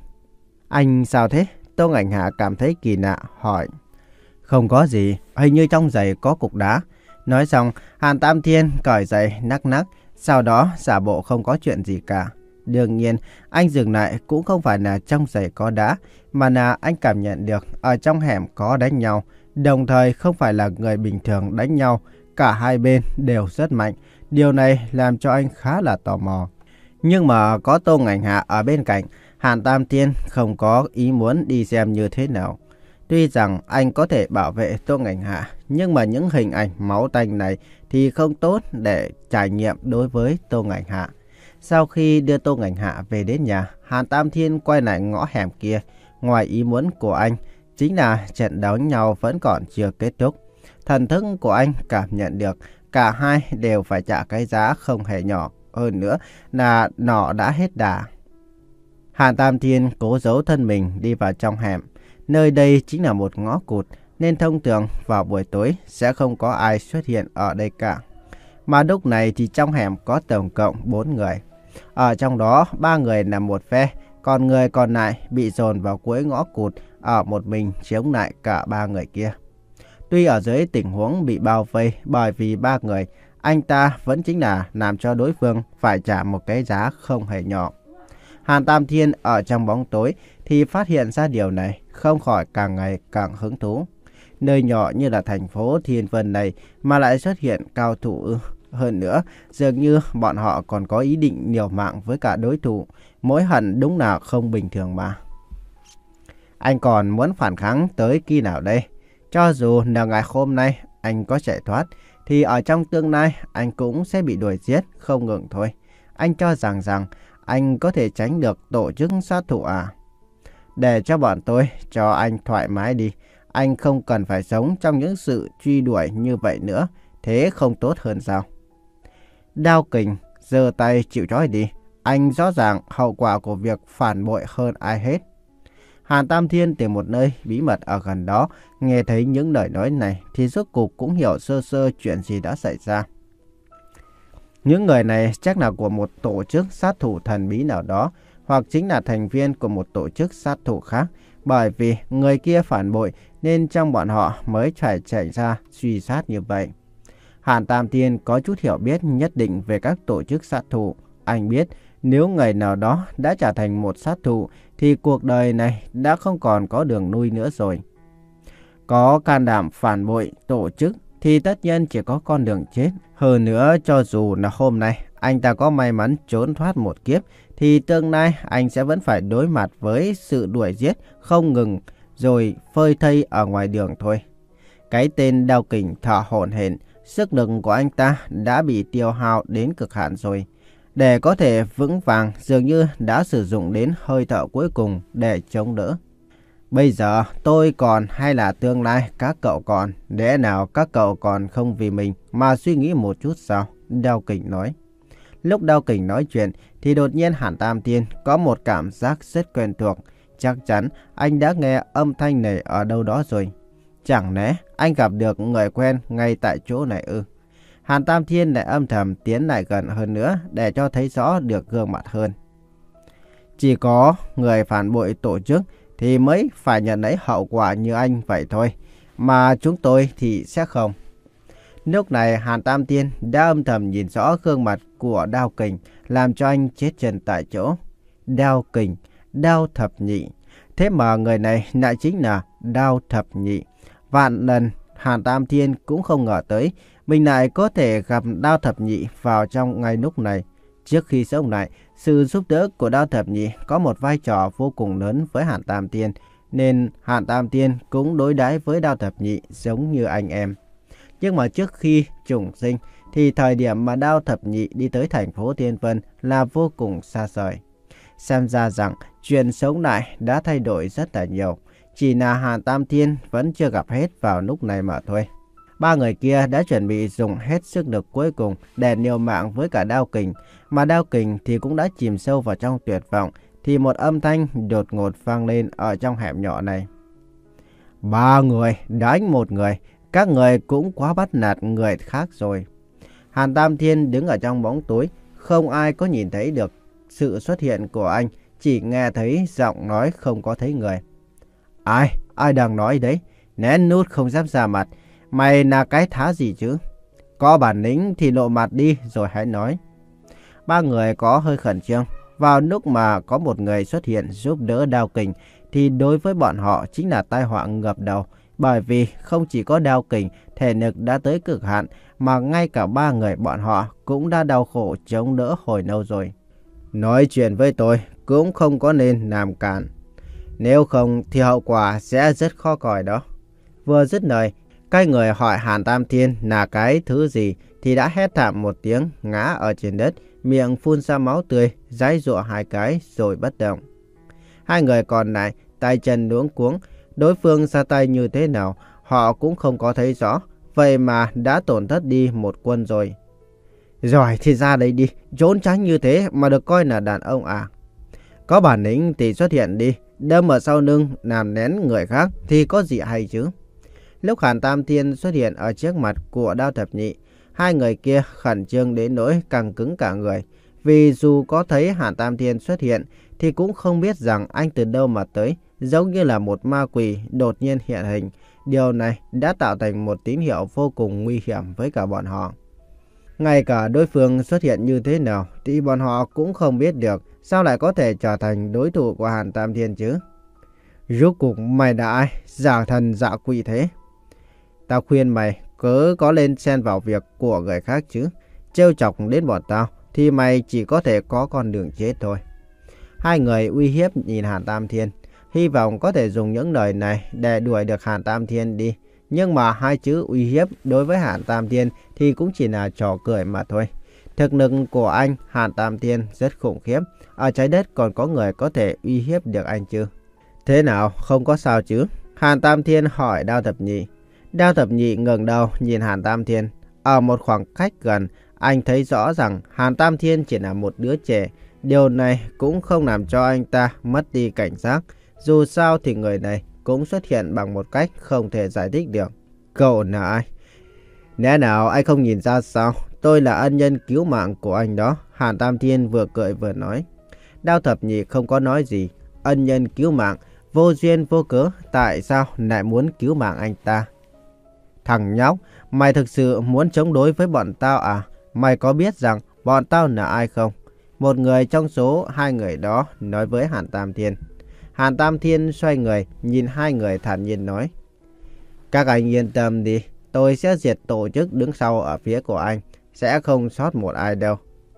Anh sao thế? Tô Ngành Hạ cảm thấy kỳ lạ hỏi. Không có gì, hình như trong giày có cục đá. Nói xong, Hàn Tam Thiên cởi giày nắc nắc, sau đó giả bộ không có chuyện gì cả. Đương nhiên, anh dừng lại cũng không phải là trong giày có đá, mà là anh cảm nhận được ở trong hẻm có đánh nhau. Đồng thời không phải là người bình thường đánh nhau, cả hai bên đều rất mạnh. Điều này làm cho anh khá là tò mò. Nhưng mà có Tô Ngành Hạ ở bên cạnh, Hàn Tam Thiên không có ý muốn đi xem như thế nào. Tuy rằng anh có thể bảo vệ Tô Ngành Hạ, nhưng mà những hình ảnh máu tanh này thì không tốt để trải nghiệm đối với Tô Ngành Hạ. Sau khi đưa Tô Ngành Hạ về đến nhà, Hàn Tam Thiên quay lại ngõ hẻm kia. Ngoài ý muốn của anh chính là trận đấu nhau vẫn còn chưa kết thúc. Thần thức của anh cảm nhận được cả hai đều phải trả cái giá không hề nhỏ. Hơn nữa là nọ đã hết đà. Hàn Tam Thiên cố giấu thân mình đi vào trong hẻm. Nơi đây chính là một ngõ cụt nên thông thường vào buổi tối sẽ không có ai xuất hiện ở đây cả. Mà lúc này thì trong hẻm có tổng cộng bốn người. Ở trong đó, ba người nằm một phe, còn người còn lại bị dồn vào cuối ngõ cụt ở một mình chống lại cả ba người kia. Tuy ở dưới tình huống bị bao vây bởi vì ba người, anh ta vẫn chính là làm cho đối phương phải trả một cái giá không hề nhỏ. Hàn Tam Thiên ở trong bóng tối thì phát hiện ra điều này, không khỏi càng ngày càng hứng thú. Nơi nhỏ như là thành phố Thiên Vân này mà lại xuất hiện cao thủ ư. Hơn nữa, dường như bọn họ còn có ý định liều mạng với cả đối thủ. Mối hận đúng là không bình thường mà. Anh còn muốn phản kháng tới khi nào đây? Cho dù là ngày hôm nay anh có chạy thoát, thì ở trong tương lai anh cũng sẽ bị đuổi giết không ngừng thôi. Anh cho rằng rằng anh có thể tránh được tổ chức sát thủ à? Để cho bọn tôi cho anh thoải mái đi. Anh không cần phải sống trong những sự truy đuổi như vậy nữa. Thế không tốt hơn sao? Đao Kình giơ tay chịu trói đi. Anh rõ ràng hậu quả của việc phản bội hơn ai hết. Hàn Tam Thiên tìm một nơi bí mật ở gần đó, nghe thấy những lời nói này thì rốt cục cũng hiểu sơ sơ chuyện gì đã xảy ra. Những người này chắc là của một tổ chức sát thủ thần bí nào đó, hoặc chính là thành viên của một tổ chức sát thủ khác. Bởi vì người kia phản bội nên trong bọn họ mới phải chạy ra truy sát như vậy. Hàn Tam Thiên có chút hiểu biết nhất định về các tổ chức sát thủ. Anh biết nếu người nào đó đã trở thành một sát thủ thì cuộc đời này đã không còn có đường lui nữa rồi. Có can đảm phản bội tổ chức thì tất nhiên chỉ có con đường chết. Hơn nữa, cho dù là hôm nay anh ta có may mắn trốn thoát một kiếp thì tương lai anh sẽ vẫn phải đối mặt với sự đuổi giết không ngừng rồi phơi thây ở ngoài đường thôi. Cái tên Đao Kình thở hổn hển, sức lực của anh ta đã bị tiêu hao đến cực hạn rồi. Để có thể vững vàng dường như đã sử dụng đến hơi thở cuối cùng để chống đỡ. Bây giờ tôi còn hay là tương lai các cậu còn? Lẽ nào các cậu còn không vì mình mà suy nghĩ một chút sao? Đao Kình nói. Lúc Đao Kình nói chuyện thì đột nhiên Hàn Tam Thiên có một cảm giác rất quen thuộc. Chắc chắn anh đã nghe âm thanh này ở đâu đó rồi. Chẳng lẽ anh gặp được người quen ngay tại chỗ này ư? Hàn Tam Thiên lại âm thầm tiến lại gần hơn nữa để cho thấy rõ được gương mặt hơn. Chỉ có người phản bội tổ chức thì mới phải nhận lấy hậu quả như anh vậy thôi. Mà chúng tôi thì sẽ không. Lúc này Hàn Tam Thiên đã âm thầm nhìn rõ gương mặt của Đao Kình, làm cho anh chết chân tại chỗ. Đao Kình, Đao Thập Nhị. Thế mà người này lại chính là Đao Thập Nhị. Vạn lần Hàn Tam Thiên cũng không ngờ tới mình lại có thể gặp Đao Thập Nhị vào trong ngay lúc này. Trước khi sống lại, sự giúp đỡ của Đao Thập Nhị có một vai trò vô cùng lớn với Hàn Tam Thiên, nên Hàn Tam Thiên cũng đối đãi với Đao Thập Nhị giống như anh em. Nhưng mà trước khi trùng sinh thì thời điểm mà Đao Thập Nhị đi tới thành phố Thiên Vân là vô cùng xa xôi. Xem ra rằng chuyện sống lại đã thay đổi rất là nhiều. Chỉ là Hàn Tam Thiên vẫn chưa gặp hết vào lúc này mà thôi. Ba người kia đã chuẩn bị dùng hết sức lực cuối cùng để liều mạng với cả Đao Kình. Mà Đao Kình thì cũng đã chìm sâu vào trong tuyệt vọng. Thì một âm thanh đột ngột vang lên ở trong hẻm nhỏ này. Ba người đánh một người. Các người cũng quá bắt nạt người khác rồi. Hàn Tam Thiên đứng ở trong bóng tối. Không ai có nhìn thấy được sự xuất hiện của anh. Chỉ nghe thấy giọng nói không có thấy người. Ai? Ai đang nói đấy? Nén nút không dám ra mặt. Mày là cái thá gì chứ? Có bản lĩnh thì lộ mặt đi rồi hãy nói. Ba người có hơi khẩn trương. Vào lúc mà có một người xuất hiện giúp đỡ Đao Kình thì đối với bọn họ chính là tai họa ngập đầu. Bởi vì không chỉ có Đao Kình thể lực đã tới cực hạn mà ngay cả ba người bọn họ cũng đã đau khổ chống đỡ hồi lâu rồi. Nói chuyện với tôi cũng không có nên làm cản. Nếu không thì hậu quả sẽ rất khó coi đó. Vừa dứt lời, cái người hỏi Hàn Tam Thiên là cái thứ gì thì đã hét thảm một tiếng ngã ở trên đất, miệng phun ra máu tươi, giãy giụa hai cái rồi bất động. Hai người còn lại tay chân luống cuống, đối phương ra tay như thế nào họ cũng không có thấy rõ, vậy mà đã tổn thất đi một quân rồi. Rồi thì ra đây đi, trốn tránh như thế mà được coi là đàn ông à? Có bản lĩnh thì xuất hiện đi, đâm ở sau lưng làm nén người khác thì có gì hay chứ? Lúc Hàn Tam Thiên xuất hiện ở trước mặt của Đao Thập Nhị, hai người kia khẩn trương đến nỗi căng cứng cả người. Vì dù có thấy Hàn Tam Thiên xuất hiện thì cũng không biết rằng anh từ đâu mà tới, giống như là một ma quỷ đột nhiên hiện hình. Điều này đã tạo thành một tín hiệu vô cùng nguy hiểm với cả bọn họ. Ngay cả đối phương xuất hiện như thế nào thì bọn họ cũng không biết được, sao lại có thể trở thành đối thủ của Hàn Tam Thiên chứ? Rốt cuộc mày là ai, giả thần giả quỷ thế? Tao khuyên mày cứ có lên xen vào việc của người khác chứ. Trêu chọc đến bọn tao thì mày chỉ có thể có con đường chết thôi. Hai người uy hiếp nhìn Hàn Tam Thiên, hy vọng có thể dùng những lời này để đuổi được Hàn Tam Thiên đi. Nhưng mà hai chữ uy hiếp đối với Hàn Tam Thiên thì cũng chỉ là trò cười mà thôi. Thực lực của anh Hàn Tam Thiên rất khủng khiếp. Ở trái đất còn có người có thể uy hiếp được anh chứ? Thế nào, không có sao chứ? Hàn Tam Thiên hỏi Đao Thập Nhị. Đao Thập Nhị ngẩng đầu nhìn Hàn Tam Thiên. Ở một khoảng cách gần, anh thấy rõ rằng Hàn Tam Thiên chỉ là một đứa trẻ. Điều này cũng không làm cho anh ta mất đi cảnh giác. Dù sao thì người này cũng xuất hiện bằng một cách không thể giải thích được. Cậu là ai? Lẽ nào anh không nhìn ra sao? Tôi là ân nhân cứu mạng của anh đó. Hàn Tam Thiên vừa cười vừa nói. Đao Thập Nhị không có nói gì. Ân nhân cứu mạng, vô duyên vô cớ, tại sao lại muốn cứu mạng anh ta? Thằng nhóc, mày thực sự muốn chống đối với bọn tao à? Mày có biết rằng bọn tao là ai không? Một người trong số hai người đó nói với Hàn Tam Thiên. Hàn Tam Thiên xoay người, nhìn hai người thản nhiên nói. Các anh yên tâm đi, tôi sẽ diệt tổ chức đứng sau ở phía của anh. Sẽ không sót một ai đâu.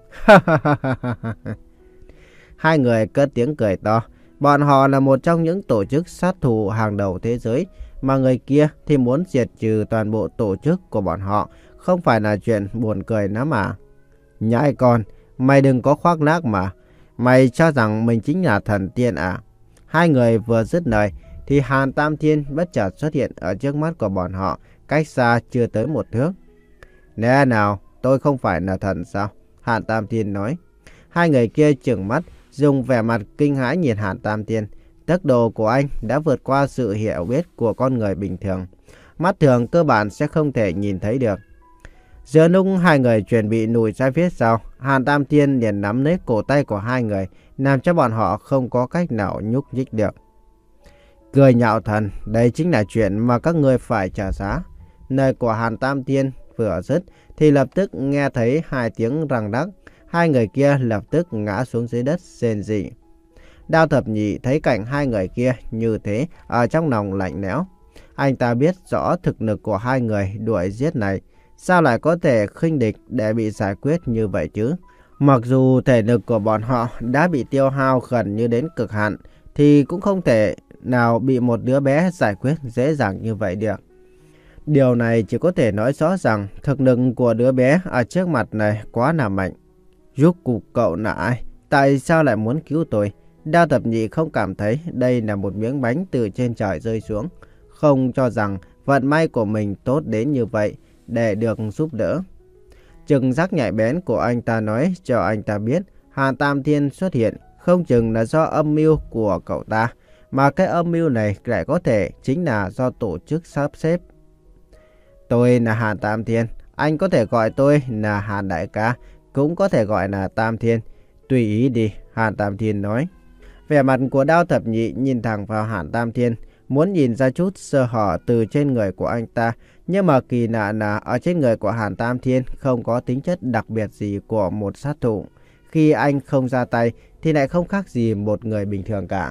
Hai người cất tiếng cười to. Bọn họ là một trong những tổ chức sát thủ hàng đầu thế giới. Mà người kia thì muốn diệt trừ toàn bộ tổ chức của bọn họ. Không phải là chuyện buồn cười lắm mà. Nhãi con, mày đừng có khoác lác mà. Mày cho rằng mình chính là thần tiên à? Hai người vừa dứt lời thì Hàn Tam Thiên bất chợt xuất hiện ở trước mắt của bọn họ, cách xa chưa tới một thước. Lẽ nào tôi không phải là thần sao? Hàn Tam Thiên nói. Hai người kia trừng mắt, dùng vẻ mặt kinh hãi nhìn Hàn Tam Thiên. Tốc độ của anh đã vượt qua sự hiểu biết của con người bình thường. Mắt thường cơ bản sẽ không thể nhìn thấy được. Giữa lúc hai người chuẩn bị lùi ra phía sau, Hàn Tam Thiên liền nắm lấy cổ tay của hai người, làm cho bọn họ không có cách nào nhúc nhích được. Cười nhạo thần, đây chính là chuyện mà các ngươi phải trả giá. Lời của Hàn Tam Thiên vừa dứt thì lập tức nghe thấy hai tiếng răng rắc. Hai người kia lập tức ngã xuống dưới đất rên rỉ. Đao Thập Nhị thấy cảnh hai người kia như thế, ở trong lòng lạnh lẽo. Anh ta biết rõ thực lực của hai người đuổi giết này, sao lại có thể khinh địch để bị giải quyết như vậy chứ? Mặc dù thể lực của bọn họ đã bị tiêu hao gần như đến cực hạn, thì cũng không thể nào bị một đứa bé giải quyết dễ dàng như vậy được. Điều này chỉ có thể nói rõ rằng thực lực của đứa bé ở trước mặt này quá là mạnh. Rốt cuộc cậu là ai? Tại sao lại muốn cứu tôi? Đao Thập Nhị không cảm thấy đây là một miếng bánh từ trên trời rơi xuống. Không cho rằng vận may của mình tốt đến như vậy để được giúp đỡ. Chừng giác nhạy bén của anh ta nói cho anh ta biết Hàn Tam Thiên xuất hiện không chừng là do âm mưu của cậu ta. Mà cái âm mưu này lại có thể chính là do tổ chức sắp xếp. Tôi là Hàn Tam Thiên. Anh có thể gọi tôi là Hàn Đại Ca, cũng có thể gọi là Tam Thiên. Tùy ý đi, Hàn Tam Thiên nói. Vẻ mặt của Đao Thập Nhị nhìn thẳng vào Hàn Tam Thiên, muốn nhìn ra chút sơ hở từ trên người của anh ta. Nhưng mà kỳ lạ là ở trên người của Hàn Tam Thiên không có tính chất đặc biệt gì của một sát thủ. Khi anh không ra tay thì lại không khác gì một người bình thường cả.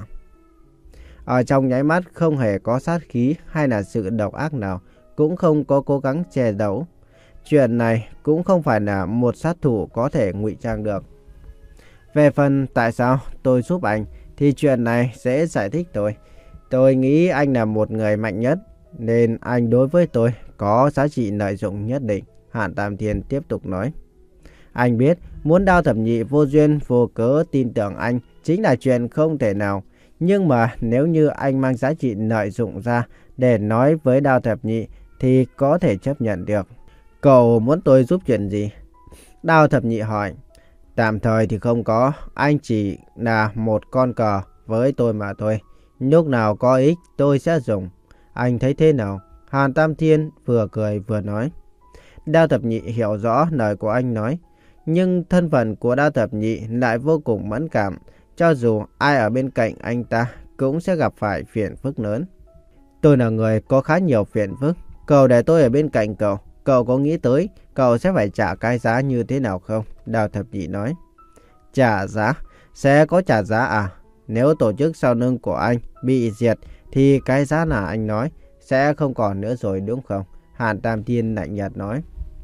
Ở trong nháy mắt không hề có sát khí hay là sự độc ác nào, cũng không có cố gắng che giấu. Chuyện này cũng không phải là một sát thủ có thể ngụy trang được. Về phần tại sao tôi giúp anh thì chuyện này sẽ giải thích tôi. Tôi nghĩ anh là một người mạnh nhất, nên anh đối với tôi có giá trị lợi dụng nhất định, Hàn Tam Thiên tiếp tục nói. Anh biết muốn Đao Thập Nhị vô duyên vô cớ tin tưởng anh chính là chuyện không thể nào. Nhưng mà nếu như anh mang giá trị lợi dụng ra để nói với Đao Thập Nhị thì có thể chấp nhận được. Cậu muốn tôi giúp chuyện gì? Đao Thập Nhị hỏi. Tạm thời thì không có, anh chỉ là một con cờ với tôi mà thôi. Lúc nào có ích tôi sẽ dùng. Anh thấy thế nào? Hàn Tam Thiên vừa cười vừa nói. Đao Thập Nhị hiểu rõ lời của anh nói. Nhưng thân phận của Đao Thập Nhị lại vô cùng mẫn cảm. Cho dù ai ở bên cạnh anh ta cũng sẽ gặp phải phiền phức lớn. Tôi là người có khá nhiều phiền phức. Cậu để tôi ở bên cạnh cậu. Cậu có nghĩ tới cậu sẽ phải trả cái giá như thế nào không? Đao Thập Nhị nói. Trả giá? Sẽ có trả giá à? Nếu tổ chức sau lưng của anh bị diệt thì cái giá là anh nói sẽ không còn nữa rồi đúng không? Hàn Tam Thiên lạnh nhạt nói.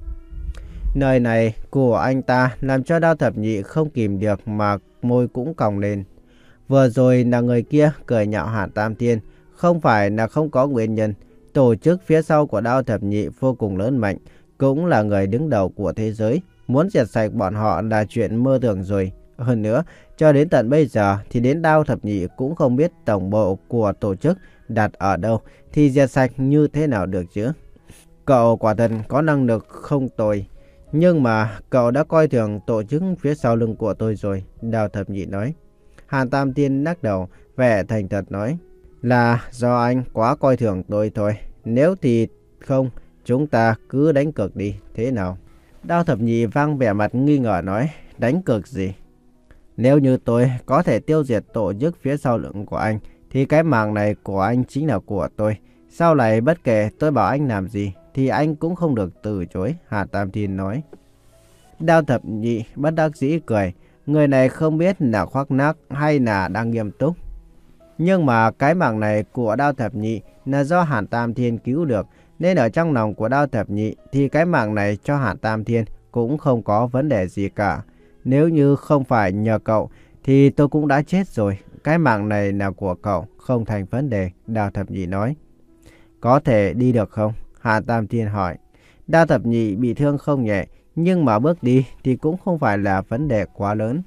Lời này của anh ta làm cho Đao Thập Nhị không kìm được mà môi cũng cong lên. Vừa rồi là người kia cười nhạo Hàn Tam Thiên, không phải là không có nguyên nhân. Tổ chức phía sau của Đao Thập Nhị vô cùng lớn mạnh, cũng là người đứng đầu của thế giới. Muốn diệt sạch bọn họ là chuyện mơ tưởng rồi. Hơn nữa, cho đến tận bây giờ thì đến Đao Thập Nhị cũng không biết tổng bộ của tổ chức đặt ở đâu, thì diệt sạch như thế nào được chứ? Cậu quả thật có năng lực không tồi, nhưng mà cậu đã coi thường tổ chức phía sau lưng của tôi rồi, Đao Thập Nhị nói. Hàn Tam Thiên lắc đầu, vẻ thành thật nói. Là do anh quá coi thường tôi thôi. Nếu thì không, chúng ta cứ đánh cược đi, thế nào? Đao Thập Nhị vang vẻ mặt nghi ngờ nói. Đánh cược gì? Nếu như tôi có thể tiêu diệt tổ chức phía sau lưng của anh, thì cái mạng này của anh chính là của tôi. Sau này bất kể tôi bảo anh làm gì, thì anh cũng không được từ chối, Hàn Tam Thiên nói. Đao Thập Nhị bất đắc dĩ cười. Người này không biết là khoác lác hay là đang nghiêm túc. Nhưng mà cái mạng này của Đao Thập Nhị là do Hàn Tam Thiên cứu được, nên ở trong lòng của Đao Thập Nhị thì cái mạng này cho Hàn Tam Thiên cũng không có vấn đề gì cả. Nếu như không phải nhờ cậu thì tôi cũng đã chết rồi. Cái mạng này là của cậu, không thành vấn đề, Đao Thập Nhị nói. Có thể đi được không? Hàn Tam Thiên hỏi. Đao Thập Nhị bị thương không nhẹ, nhưng mà bước đi thì cũng không phải là vấn đề quá lớn.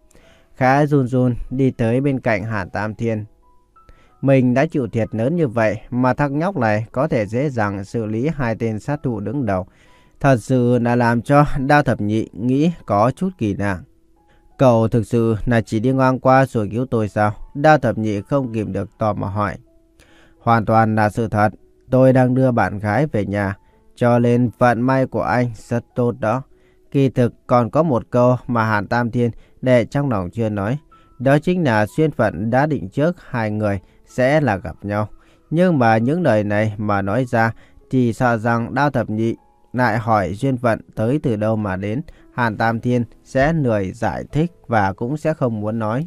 Khá run run đi tới bên cạnh Hàn Tam Thiên. Mình đã chịu thiệt lớn như vậy mà thằng nhóc này có thể dễ dàng xử lý hai tên sát thủ đứng đầu. Thật sự là làm cho Đao Thập Nhị nghĩ có chút kỳ lạ. Cậu thực sự là chỉ đi ngang qua rồi cứu tôi sao? Đao Thập Nhị không kìm được tò mò hỏi. Hoàn toàn là sự thật. Tôi đang đưa bạn gái về nhà, cho nên vận may của anh rất tốt đó. Kỳ thực còn có một câu mà Hàn Tam Thiên để trong lòng chưa nói. Đó chính là duyên phận đã định trước hai người sẽ là gặp nhau. Nhưng mà những lời này mà nói ra thì sợ rằng Đao Thập Nhị lại hỏi duyên phận tới từ đâu mà đến. Hàn Tam Thiên sẽ lười giải thích và cũng sẽ không muốn nói.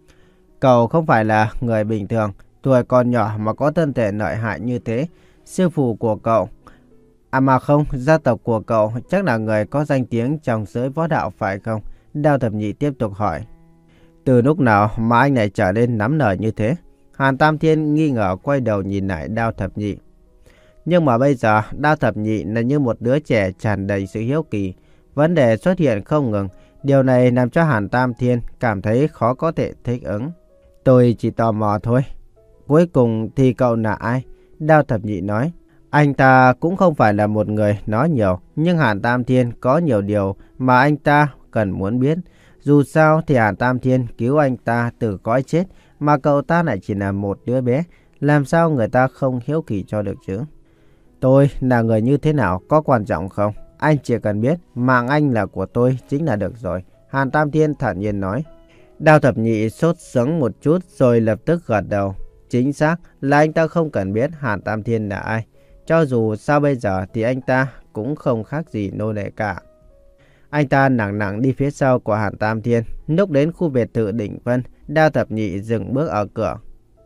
Cậu không phải là người bình thường, tuổi còn nhỏ mà có thân thể lợi hại như thế. Sư phụ của cậu, à mà không, gia tộc của cậu chắc là người có danh tiếng trong giới võ đạo phải không? Đao Thập Nhị tiếp tục hỏi. Từ lúc nào mà anh lại trở nên nắm lời như thế? Hàn Tam Thiên nghi ngờ quay đầu nhìn lại Đao Thập Nhị. Nhưng mà bây giờ Đao Thập Nhị là như một đứa trẻ tràn đầy sự hiếu kỳ. Vấn đề xuất hiện không ngừng. Điều này làm cho Hàn Tam Thiên cảm thấy khó có thể thích ứng. Tôi chỉ tò mò thôi. Cuối cùng thì cậu là ai? Đao Thập Nhị nói. Anh ta cũng không phải là một người nói nhiều, nhưng Hàn Tam Thiên có nhiều điều mà anh ta cần muốn biết. Dù sao thì Hàn Tam Thiên cứu anh ta từ cõi chết, mà cậu ta lại chỉ là một đứa bé. Làm sao người ta không hiếu kỳ cho được chứ? Tôi là người như thế nào có quan trọng không? Anh chỉ cần biết mạng anh là của tôi chính là được rồi, Hàn Tam Thiên thản nhiên nói. Đao Thập Nhị sốt sắng một chút rồi lập tức gật đầu. Chính xác là anh ta không cần biết Hàn Tam Thiên là ai. Cho dù sao bây giờ thì anh ta cũng không khác gì nô lệ cả. Anh ta nặng nặng đi phía sau của Hàn Tam Thiên. Lúc đến khu biệt thự Đỉnh Vân, Đao Thập Nhị dừng bước ở cửa.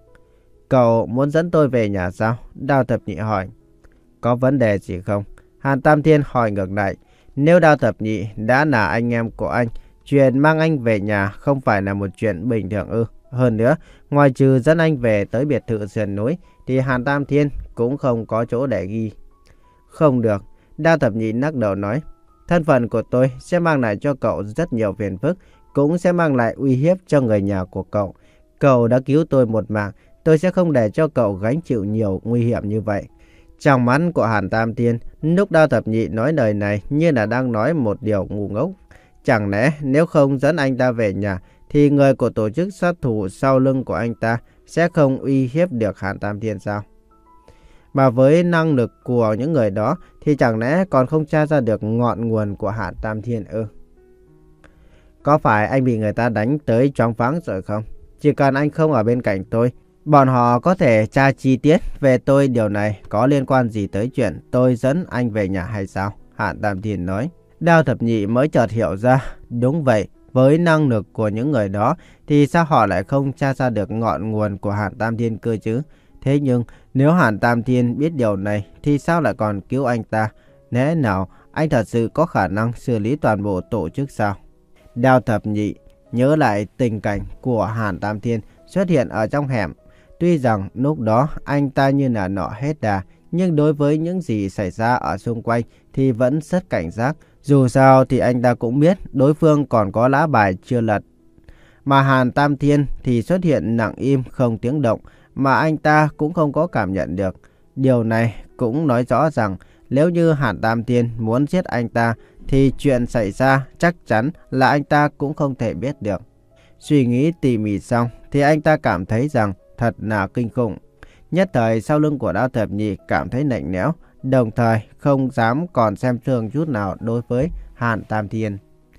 Cậu muốn dẫn tôi về nhà sao? Đao Thập Nhị hỏi. Có vấn đề gì không? Hàn Tam Thiên hỏi ngược lại. Nếu Đao Thập Nhị đã là anh em của anh, chuyện mang anh về nhà không phải là một chuyện bình thường ư? Hơn nữa, ngoài trừ dẫn anh về tới biệt thự sườn núi, thì Hàn Tam Thiên cũng không có chỗ để ghi. Không được, Đao Thập Nhị lắc đầu nói. Thân phận của tôi sẽ mang lại cho cậu rất nhiều phiền phức, cũng sẽ mang lại uy hiếp cho người nhà của cậu. Cậu đã cứu tôi một mạng, tôi sẽ không để cho cậu gánh chịu nhiều nguy hiểm như vậy. Trong mắt của Hàn Tam Thiên, lúc Đao Thập Nhị nói lời này như là đang nói một điều ngu ngốc. Chẳng lẽ nếu không dẫn anh ta về nhà, thì người của tổ chức sát thủ sau lưng của anh ta sẽ không uy hiếp được Hàn Tam Thiên sao? Mà với năng lực của những người đó thì chẳng lẽ còn không tra ra được ngọn nguồn của Hàn Tam Thiên ư? Có phải anh bị người ta đánh tới choáng váng rồi không? Chỉ cần anh không ở bên cạnh tôi, bọn họ có thể tra chi tiết về tôi. Điều này có liên quan gì tới chuyện tôi dẫn anh về nhà hay sao? Hàn Tam Thiên nói. Đao Thập Nhị mới chợt hiểu ra. Đúng vậy, với năng lực của những người đó thì sao họ lại không tra ra được ngọn nguồn của Hàn Tam Thiên cơ chứ? Thế nhưng nếu Hàn Tam Thiên biết điều này thì sao lại còn cứu anh ta? Lẽ nào anh thật sự có khả năng xử lý toàn bộ tổ chức sao? Đao Thập Nhị nhớ lại tình cảnh của Hàn Tam Thiên xuất hiện ở trong hẻm. Tuy rằng lúc đó anh ta như là nọ hết đà, nhưng đối với những gì xảy ra ở xung quanh thì vẫn rất cảnh giác. Dù sao thì anh ta cũng biết đối phương còn có lá bài chưa lật. Mà Hàn Tam Thiên thì xuất hiện lặng im không tiếng động, mà anh ta cũng không có cảm nhận được. Điều này cũng nói rõ rằng nếu như Hàn Tam Thiên muốn giết anh ta thì chuyện xảy ra chắc chắn là anh ta cũng không thể biết được. Suy nghĩ tỉ mỉ xong thì anh ta cảm thấy rằng thật là kinh khủng. Nhất thời sau lưng của Đao Thập Nhị cảm thấy lạnh lẽo, đồng thời không dám còn xem thường chút nào đối với Hàn Tam Thiên.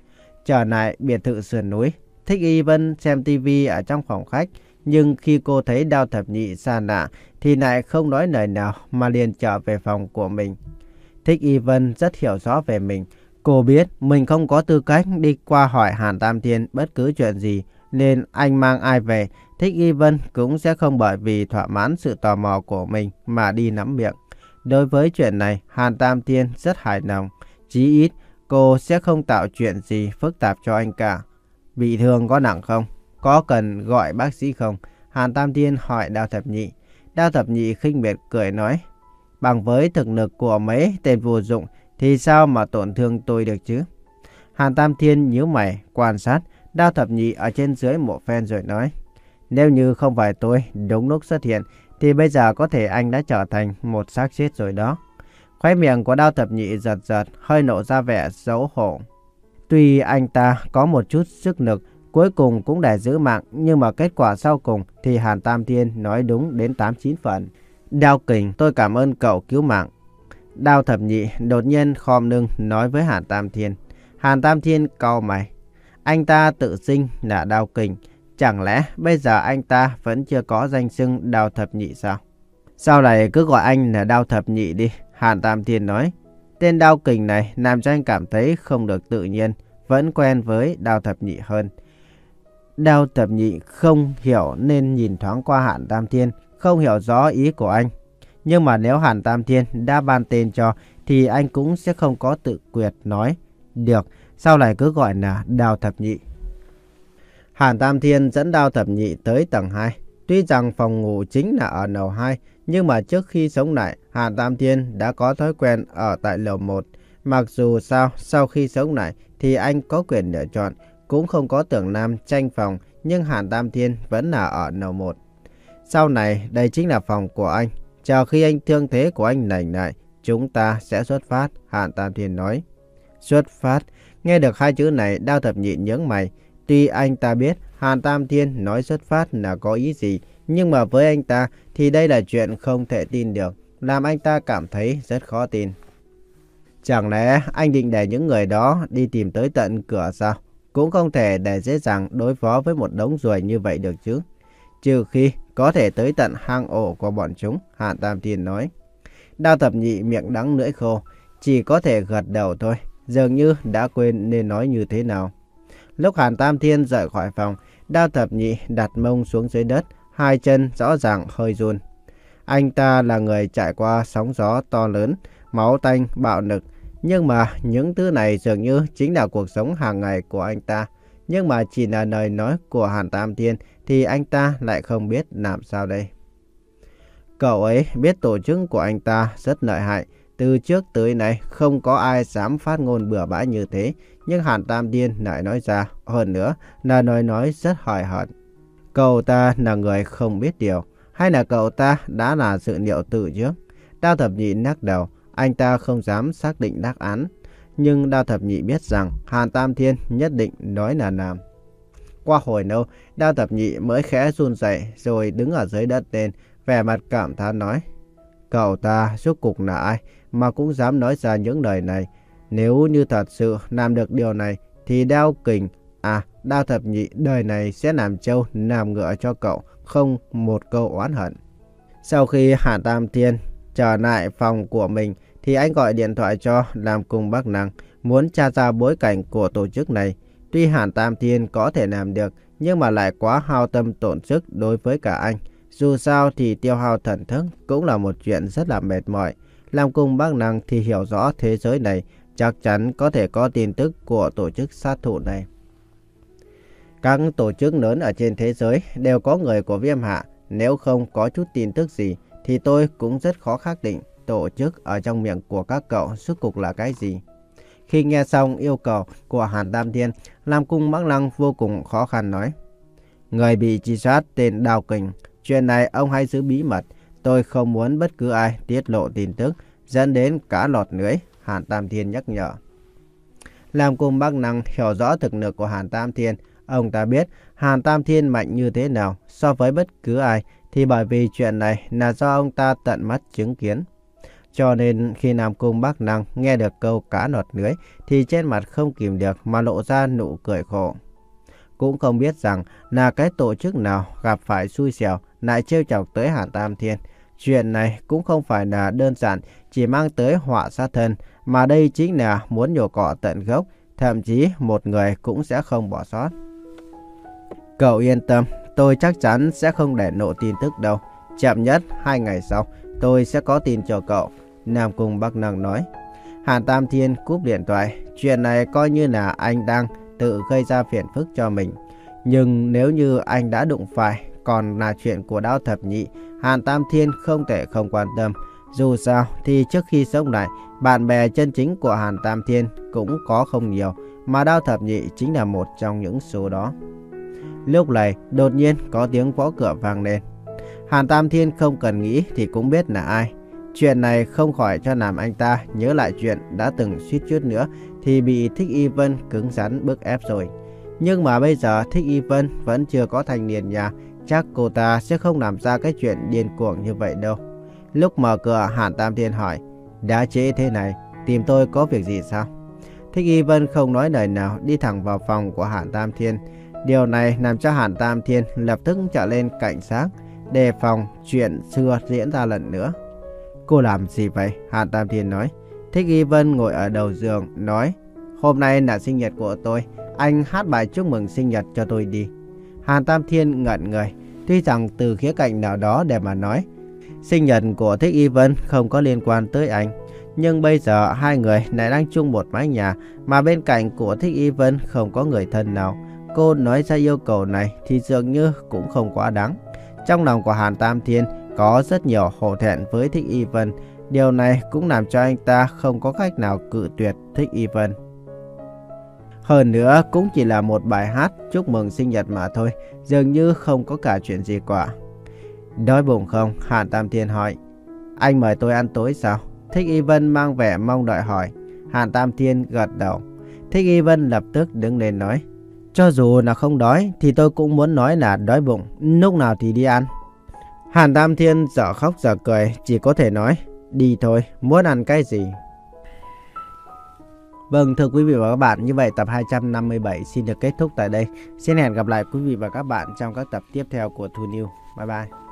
Trở lại biệt thự sườn núi, Thích Y Vân xem tivi ở trong phòng khách, nhưng khi cô thấy Đao Thập Nhị xa lạ thì lại không nói lời nào mà liền trở về phòng của mình. Thích Y Vân rất hiểu rõ về mình. Cô biết mình không có tư cách đi qua hỏi Hàn Tam Thiên bất cứ chuyện gì, nên anh mang ai về, Thích Y Vân cũng sẽ không bởi vì thỏa mãn sự tò mò của mình mà đi nắm miệng. Đối với chuyện này, Hàn Tam Thiên rất hài lòng. Chí ít, cô sẽ không tạo chuyện gì phức tạp cho anh cả. Bị thương có nặng không? Có cần gọi bác sĩ không? Hàn Tam Thiên hỏi Đao Thập Nhị. Đao Thập Nhị khinh miệt cười nói. Bằng với thực lực của mấy tên vô dụng thì sao mà tổn thương tôi được chứ? Hàn Tam Thiên nhíu mày quan sát Đao Thập Nhị ở trên dưới một phen rồi nói. Nếu như không phải tôi đúng lúc xuất hiện thì bây giờ có thể anh đã trở thành một xác chết rồi đó. Khóe miệng của Đao Thập Nhị giật giật, hơi nổ ra vẻ xấu hổ. Tuy anh ta có một chút sức lực, cuối cùng cũng để giữ mạng, nhưng mà kết quả sau cùng thì Hàn Tam Thiên nói đúng đến tám chín phần. Đao Kình, tôi cảm ơn cậu cứu mạng. Đao Thập Nhị đột nhiên khom lưng nói với Hàn Tam Thiên. Hàn Tam Thiên cau mày. Anh ta tự xưng là Đao Kình. Chẳng lẽ bây giờ anh ta vẫn chưa có danh xưng Đao Thập Nhị sao? Sau này cứ gọi anh là Đao Thập Nhị đi, Hàn Tam Thiên nói. Tên Đao Kình này làm cho anh cảm thấy không được tự nhiên, vẫn quen với Đao Thập Nhị hơn. Đao Thập Nhị không hiểu nên nhìn thoáng qua Hàn Tam Thiên, không hiểu rõ ý của anh. Nhưng mà nếu Hàn Tam Thiên đã ban tên cho thì anh cũng sẽ không có tự quyết nói. Được, sau này cứ gọi là Đao Thập Nhị. Hàn Tam Thiên dẫn Đao Thập Nhị tới tầng hai. Tuy rằng phòng ngủ chính là ở lầu hai, nhưng mà trước khi sống lại, Hàn Tam Thiên đã có thói quen ở tại lầu một. Mặc dù sao, sau khi sống lại thì anh có quyền lựa chọn, cũng không có tưởng nam tranh phòng, nhưng Hàn Tam Thiên vẫn là ở lầu một. Sau này, đây chính là phòng của anh. Chờ khi anh thương thế của anh lành lại, chúng ta sẽ xuất phát, Hàn Tam Thiên nói. Xuất phát, nghe được hai chữ này, Đao Thập Nhị nhướng mày. Tuy anh ta biết Hàn Tam Thiên nói xuất phát là có ý gì, nhưng mà với anh ta thì đây là chuyện không thể tin được, làm anh ta cảm thấy rất khó tin. Chẳng lẽ anh định để những người đó đi tìm tới tận cửa sao? Cũng không thể để dễ dàng đối phó với một đống ruồi như vậy được chứ. Trừ khi có thể tới tận hang ổ của bọn chúng, Hàn Tam Thiên nói. Đao Thập Nhị miệng đắng lưỡi khô, chỉ có thể gật đầu thôi, dường như đã quên nên nói như thế nào. Lúc Hàn Tam Thiên rời khỏi phòng, Đao Thập Nhị đặt mông xuống dưới đất, hai chân rõ ràng hơi run. Anh ta là người trải qua sóng gió to lớn, máu tanh, bạo lực. Nhưng mà những thứ này dường như chính là cuộc sống hàng ngày của anh ta. Nhưng mà chỉ là lời nói của Hàn Tam Thiên thì anh ta lại không biết làm sao đây. Cậu ấy biết tổ chức của anh ta rất lợi hại. Từ trước tới nay không có ai dám phát ngôn bừa bãi như thế. Nhưng Hàn Tam Thiên lại nói ra, hơn nữa là lời nói rất hời hợt. Cậu ta là người không biết điều, hay là cậu ta đã là dự liệu từ trước? Đao Thập Nhị lắc đầu, anh ta không dám xác định đáp án. Nhưng Đao Thập Nhị biết rằng Hàn Tam Thiên nhất định nói là làm. Qua hồi lâu, Đao Thập Nhị mới khẽ run rẩy rồi đứng ở dưới đất lên, vẻ mặt cảm thán nói. Cậu ta rốt cuộc là ai mà cũng dám nói ra những lời này. Nếu như thật sự làm được điều này thì Đao Kình À, Đao Thập Nhị đời này sẽ làm trâu làm ngựa cho cậu, không một câu oán hận. Sau khi Hàn Tam Thiên trở lại phòng của mình thì anh gọi điện thoại cho Nam Cung Bắc Năng, muốn tra ra bối cảnh của tổ chức này. Tuy Hàn Tam Thiên có thể làm được, nhưng mà lại quá hao tâm tổn sức đối với cả anh. Dù sao thì tiêu hao thần thức cũng là một chuyện rất là mệt mỏi. Nam Cung Bắc Năng thì hiểu rõ thế giới này, chắc chắn có thể có tin tức của tổ chức sát thủ này. Các tổ chức lớn ở trên thế giới đều có người của Viêm Hạ. Nếu không có chút tin tức gì thì tôi cũng rất khó xác định tổ chức ở trong miệng của các cậu rốt cuộc là cái gì. Khi nghe xong yêu cầu của Hàn Tam Thiên, Nam Cung Bắc Năng vô cùng khó khăn nói: Người bị truy sát tên Đao Kình, chuyện này ông hãy giữ bí mật. Tôi không muốn bất cứ ai tiết lộ tin tức dẫn đến cá lọt lưới, Hàn Tam Thiên nhắc nhở. Nam Cung Bắc Năng hiểu rõ thực lực của Hàn Tam Thiên. Ông ta biết Hàn Tam Thiên mạnh như thế nào so với bất cứ ai, thì bởi vì chuyện này là do ông ta tận mắt chứng kiến. Cho nên khi Nam Cung Bắc Năng nghe được câu cá lọt lưới thì trên mặt không kìm được mà lộ ra nụ cười khổ. Cũng không biết rằng là cái tổ chức nào gặp phải xui xẻo lại trêu chọc tới Hàn Tam Thiên. Chuyện này cũng không phải là đơn giản chỉ mang tới họa sát thân, mà đây chính là muốn nhổ cỏ tận gốc, thậm chí một người cũng sẽ không bỏ sót. Cậu yên tâm, tôi chắc chắn sẽ không để lộ tin tức đâu. Chậm nhất hai ngày sau, tôi sẽ có tin cho cậu, Nam Cung Bắc Năng nói. Hàn Tam Thiên cúp điện thoại. Chuyện này coi như là anh đang tự gây ra phiền phức cho mình. Nhưng nếu như anh đã đụng phải còn là chuyện của Đao Thập Nhị, Hàn Tam Thiên không thể không quan tâm. Dù sao thì trước khi sống lại, bạn bè chân chính của Hàn Tam Thiên cũng có không nhiều, mà Đao Thập Nhị chính là một trong những số đó. Lúc này đột nhiên có tiếng gõ cửa vang lên. Hàn Tam Thiên không cần nghĩ thì cũng biết là ai. Chuyện này không khỏi cho làm anh ta nhớ lại chuyện đã từng suýt chút nữa thì bị Thích Y Vân cứng rắn bức ép rồi. Nhưng mà bây giờ Thích Y Vân vẫn chưa có thành niên nhà, chắc cô ta sẽ không làm ra cái chuyện điên cuồng như vậy đâu. Lúc mở cửa, Hàn Tam Thiên hỏi: Đã trễ thế này, tìm tôi có việc gì sao? Thích Y Vân không nói lời nào, đi thẳng vào phòng của Hàn Tam Thiên. Điều này làm cho Hàn Tam Thiên lập tức trở lên cảnh giác, đề phòng chuyện xưa diễn ra lần nữa. Cô làm gì vậy? Hàn Tam Thiên nói. Thích Y Vân ngồi ở đầu giường nói: Hôm nay là sinh nhật của tôi, anh hát bài chúc mừng sinh nhật cho tôi đi. Hàn Tam Thiên ngẩn người. Tuy rằng từ khía cạnh nào đó để mà nói, sinh nhật của Thích Y Vân không có liên quan tới anh, nhưng bây giờ hai người lại đang chung một mái nhà, mà bên cạnh của Thích Y Vân không có người thân nào. Cô nói ra yêu cầu này thì dường như cũng không quá đáng. Trong lòng của Hàn Tam Thiên có rất nhiều hổ thẹn với Thích Y Vân. Điều này cũng làm cho anh ta không có cách nào cự tuyệt Thích Y Vân. Hơn nữa cũng chỉ là một bài hát chúc mừng sinh nhật mà thôi, dường như không có cả chuyện gì cả. Đói bụng không? Hàn Tam Thiên hỏi. Anh mời tôi ăn tối sao? Thích Y Vân mang vẻ mong đợi hỏi. Hàn Tam Thiên gật đầu. Thích Y Vân lập tức đứng lên nói: Cho dù là không đói thì tôi cũng muốn nói là đói bụng, lúc nào thì đi ăn. Hàn Tam Thiên dở khóc dở cười, chỉ có thể nói: Đi thôi, muốn ăn cái gì? Vâng, thưa quý vị và các bạn, như vậy tập hai trăm năm mươi bảy xin được kết thúc tại đây. Xin hẹn gặp lại quý vị và các bạn trong các tập tiếp theo của Thu News. Bye bye.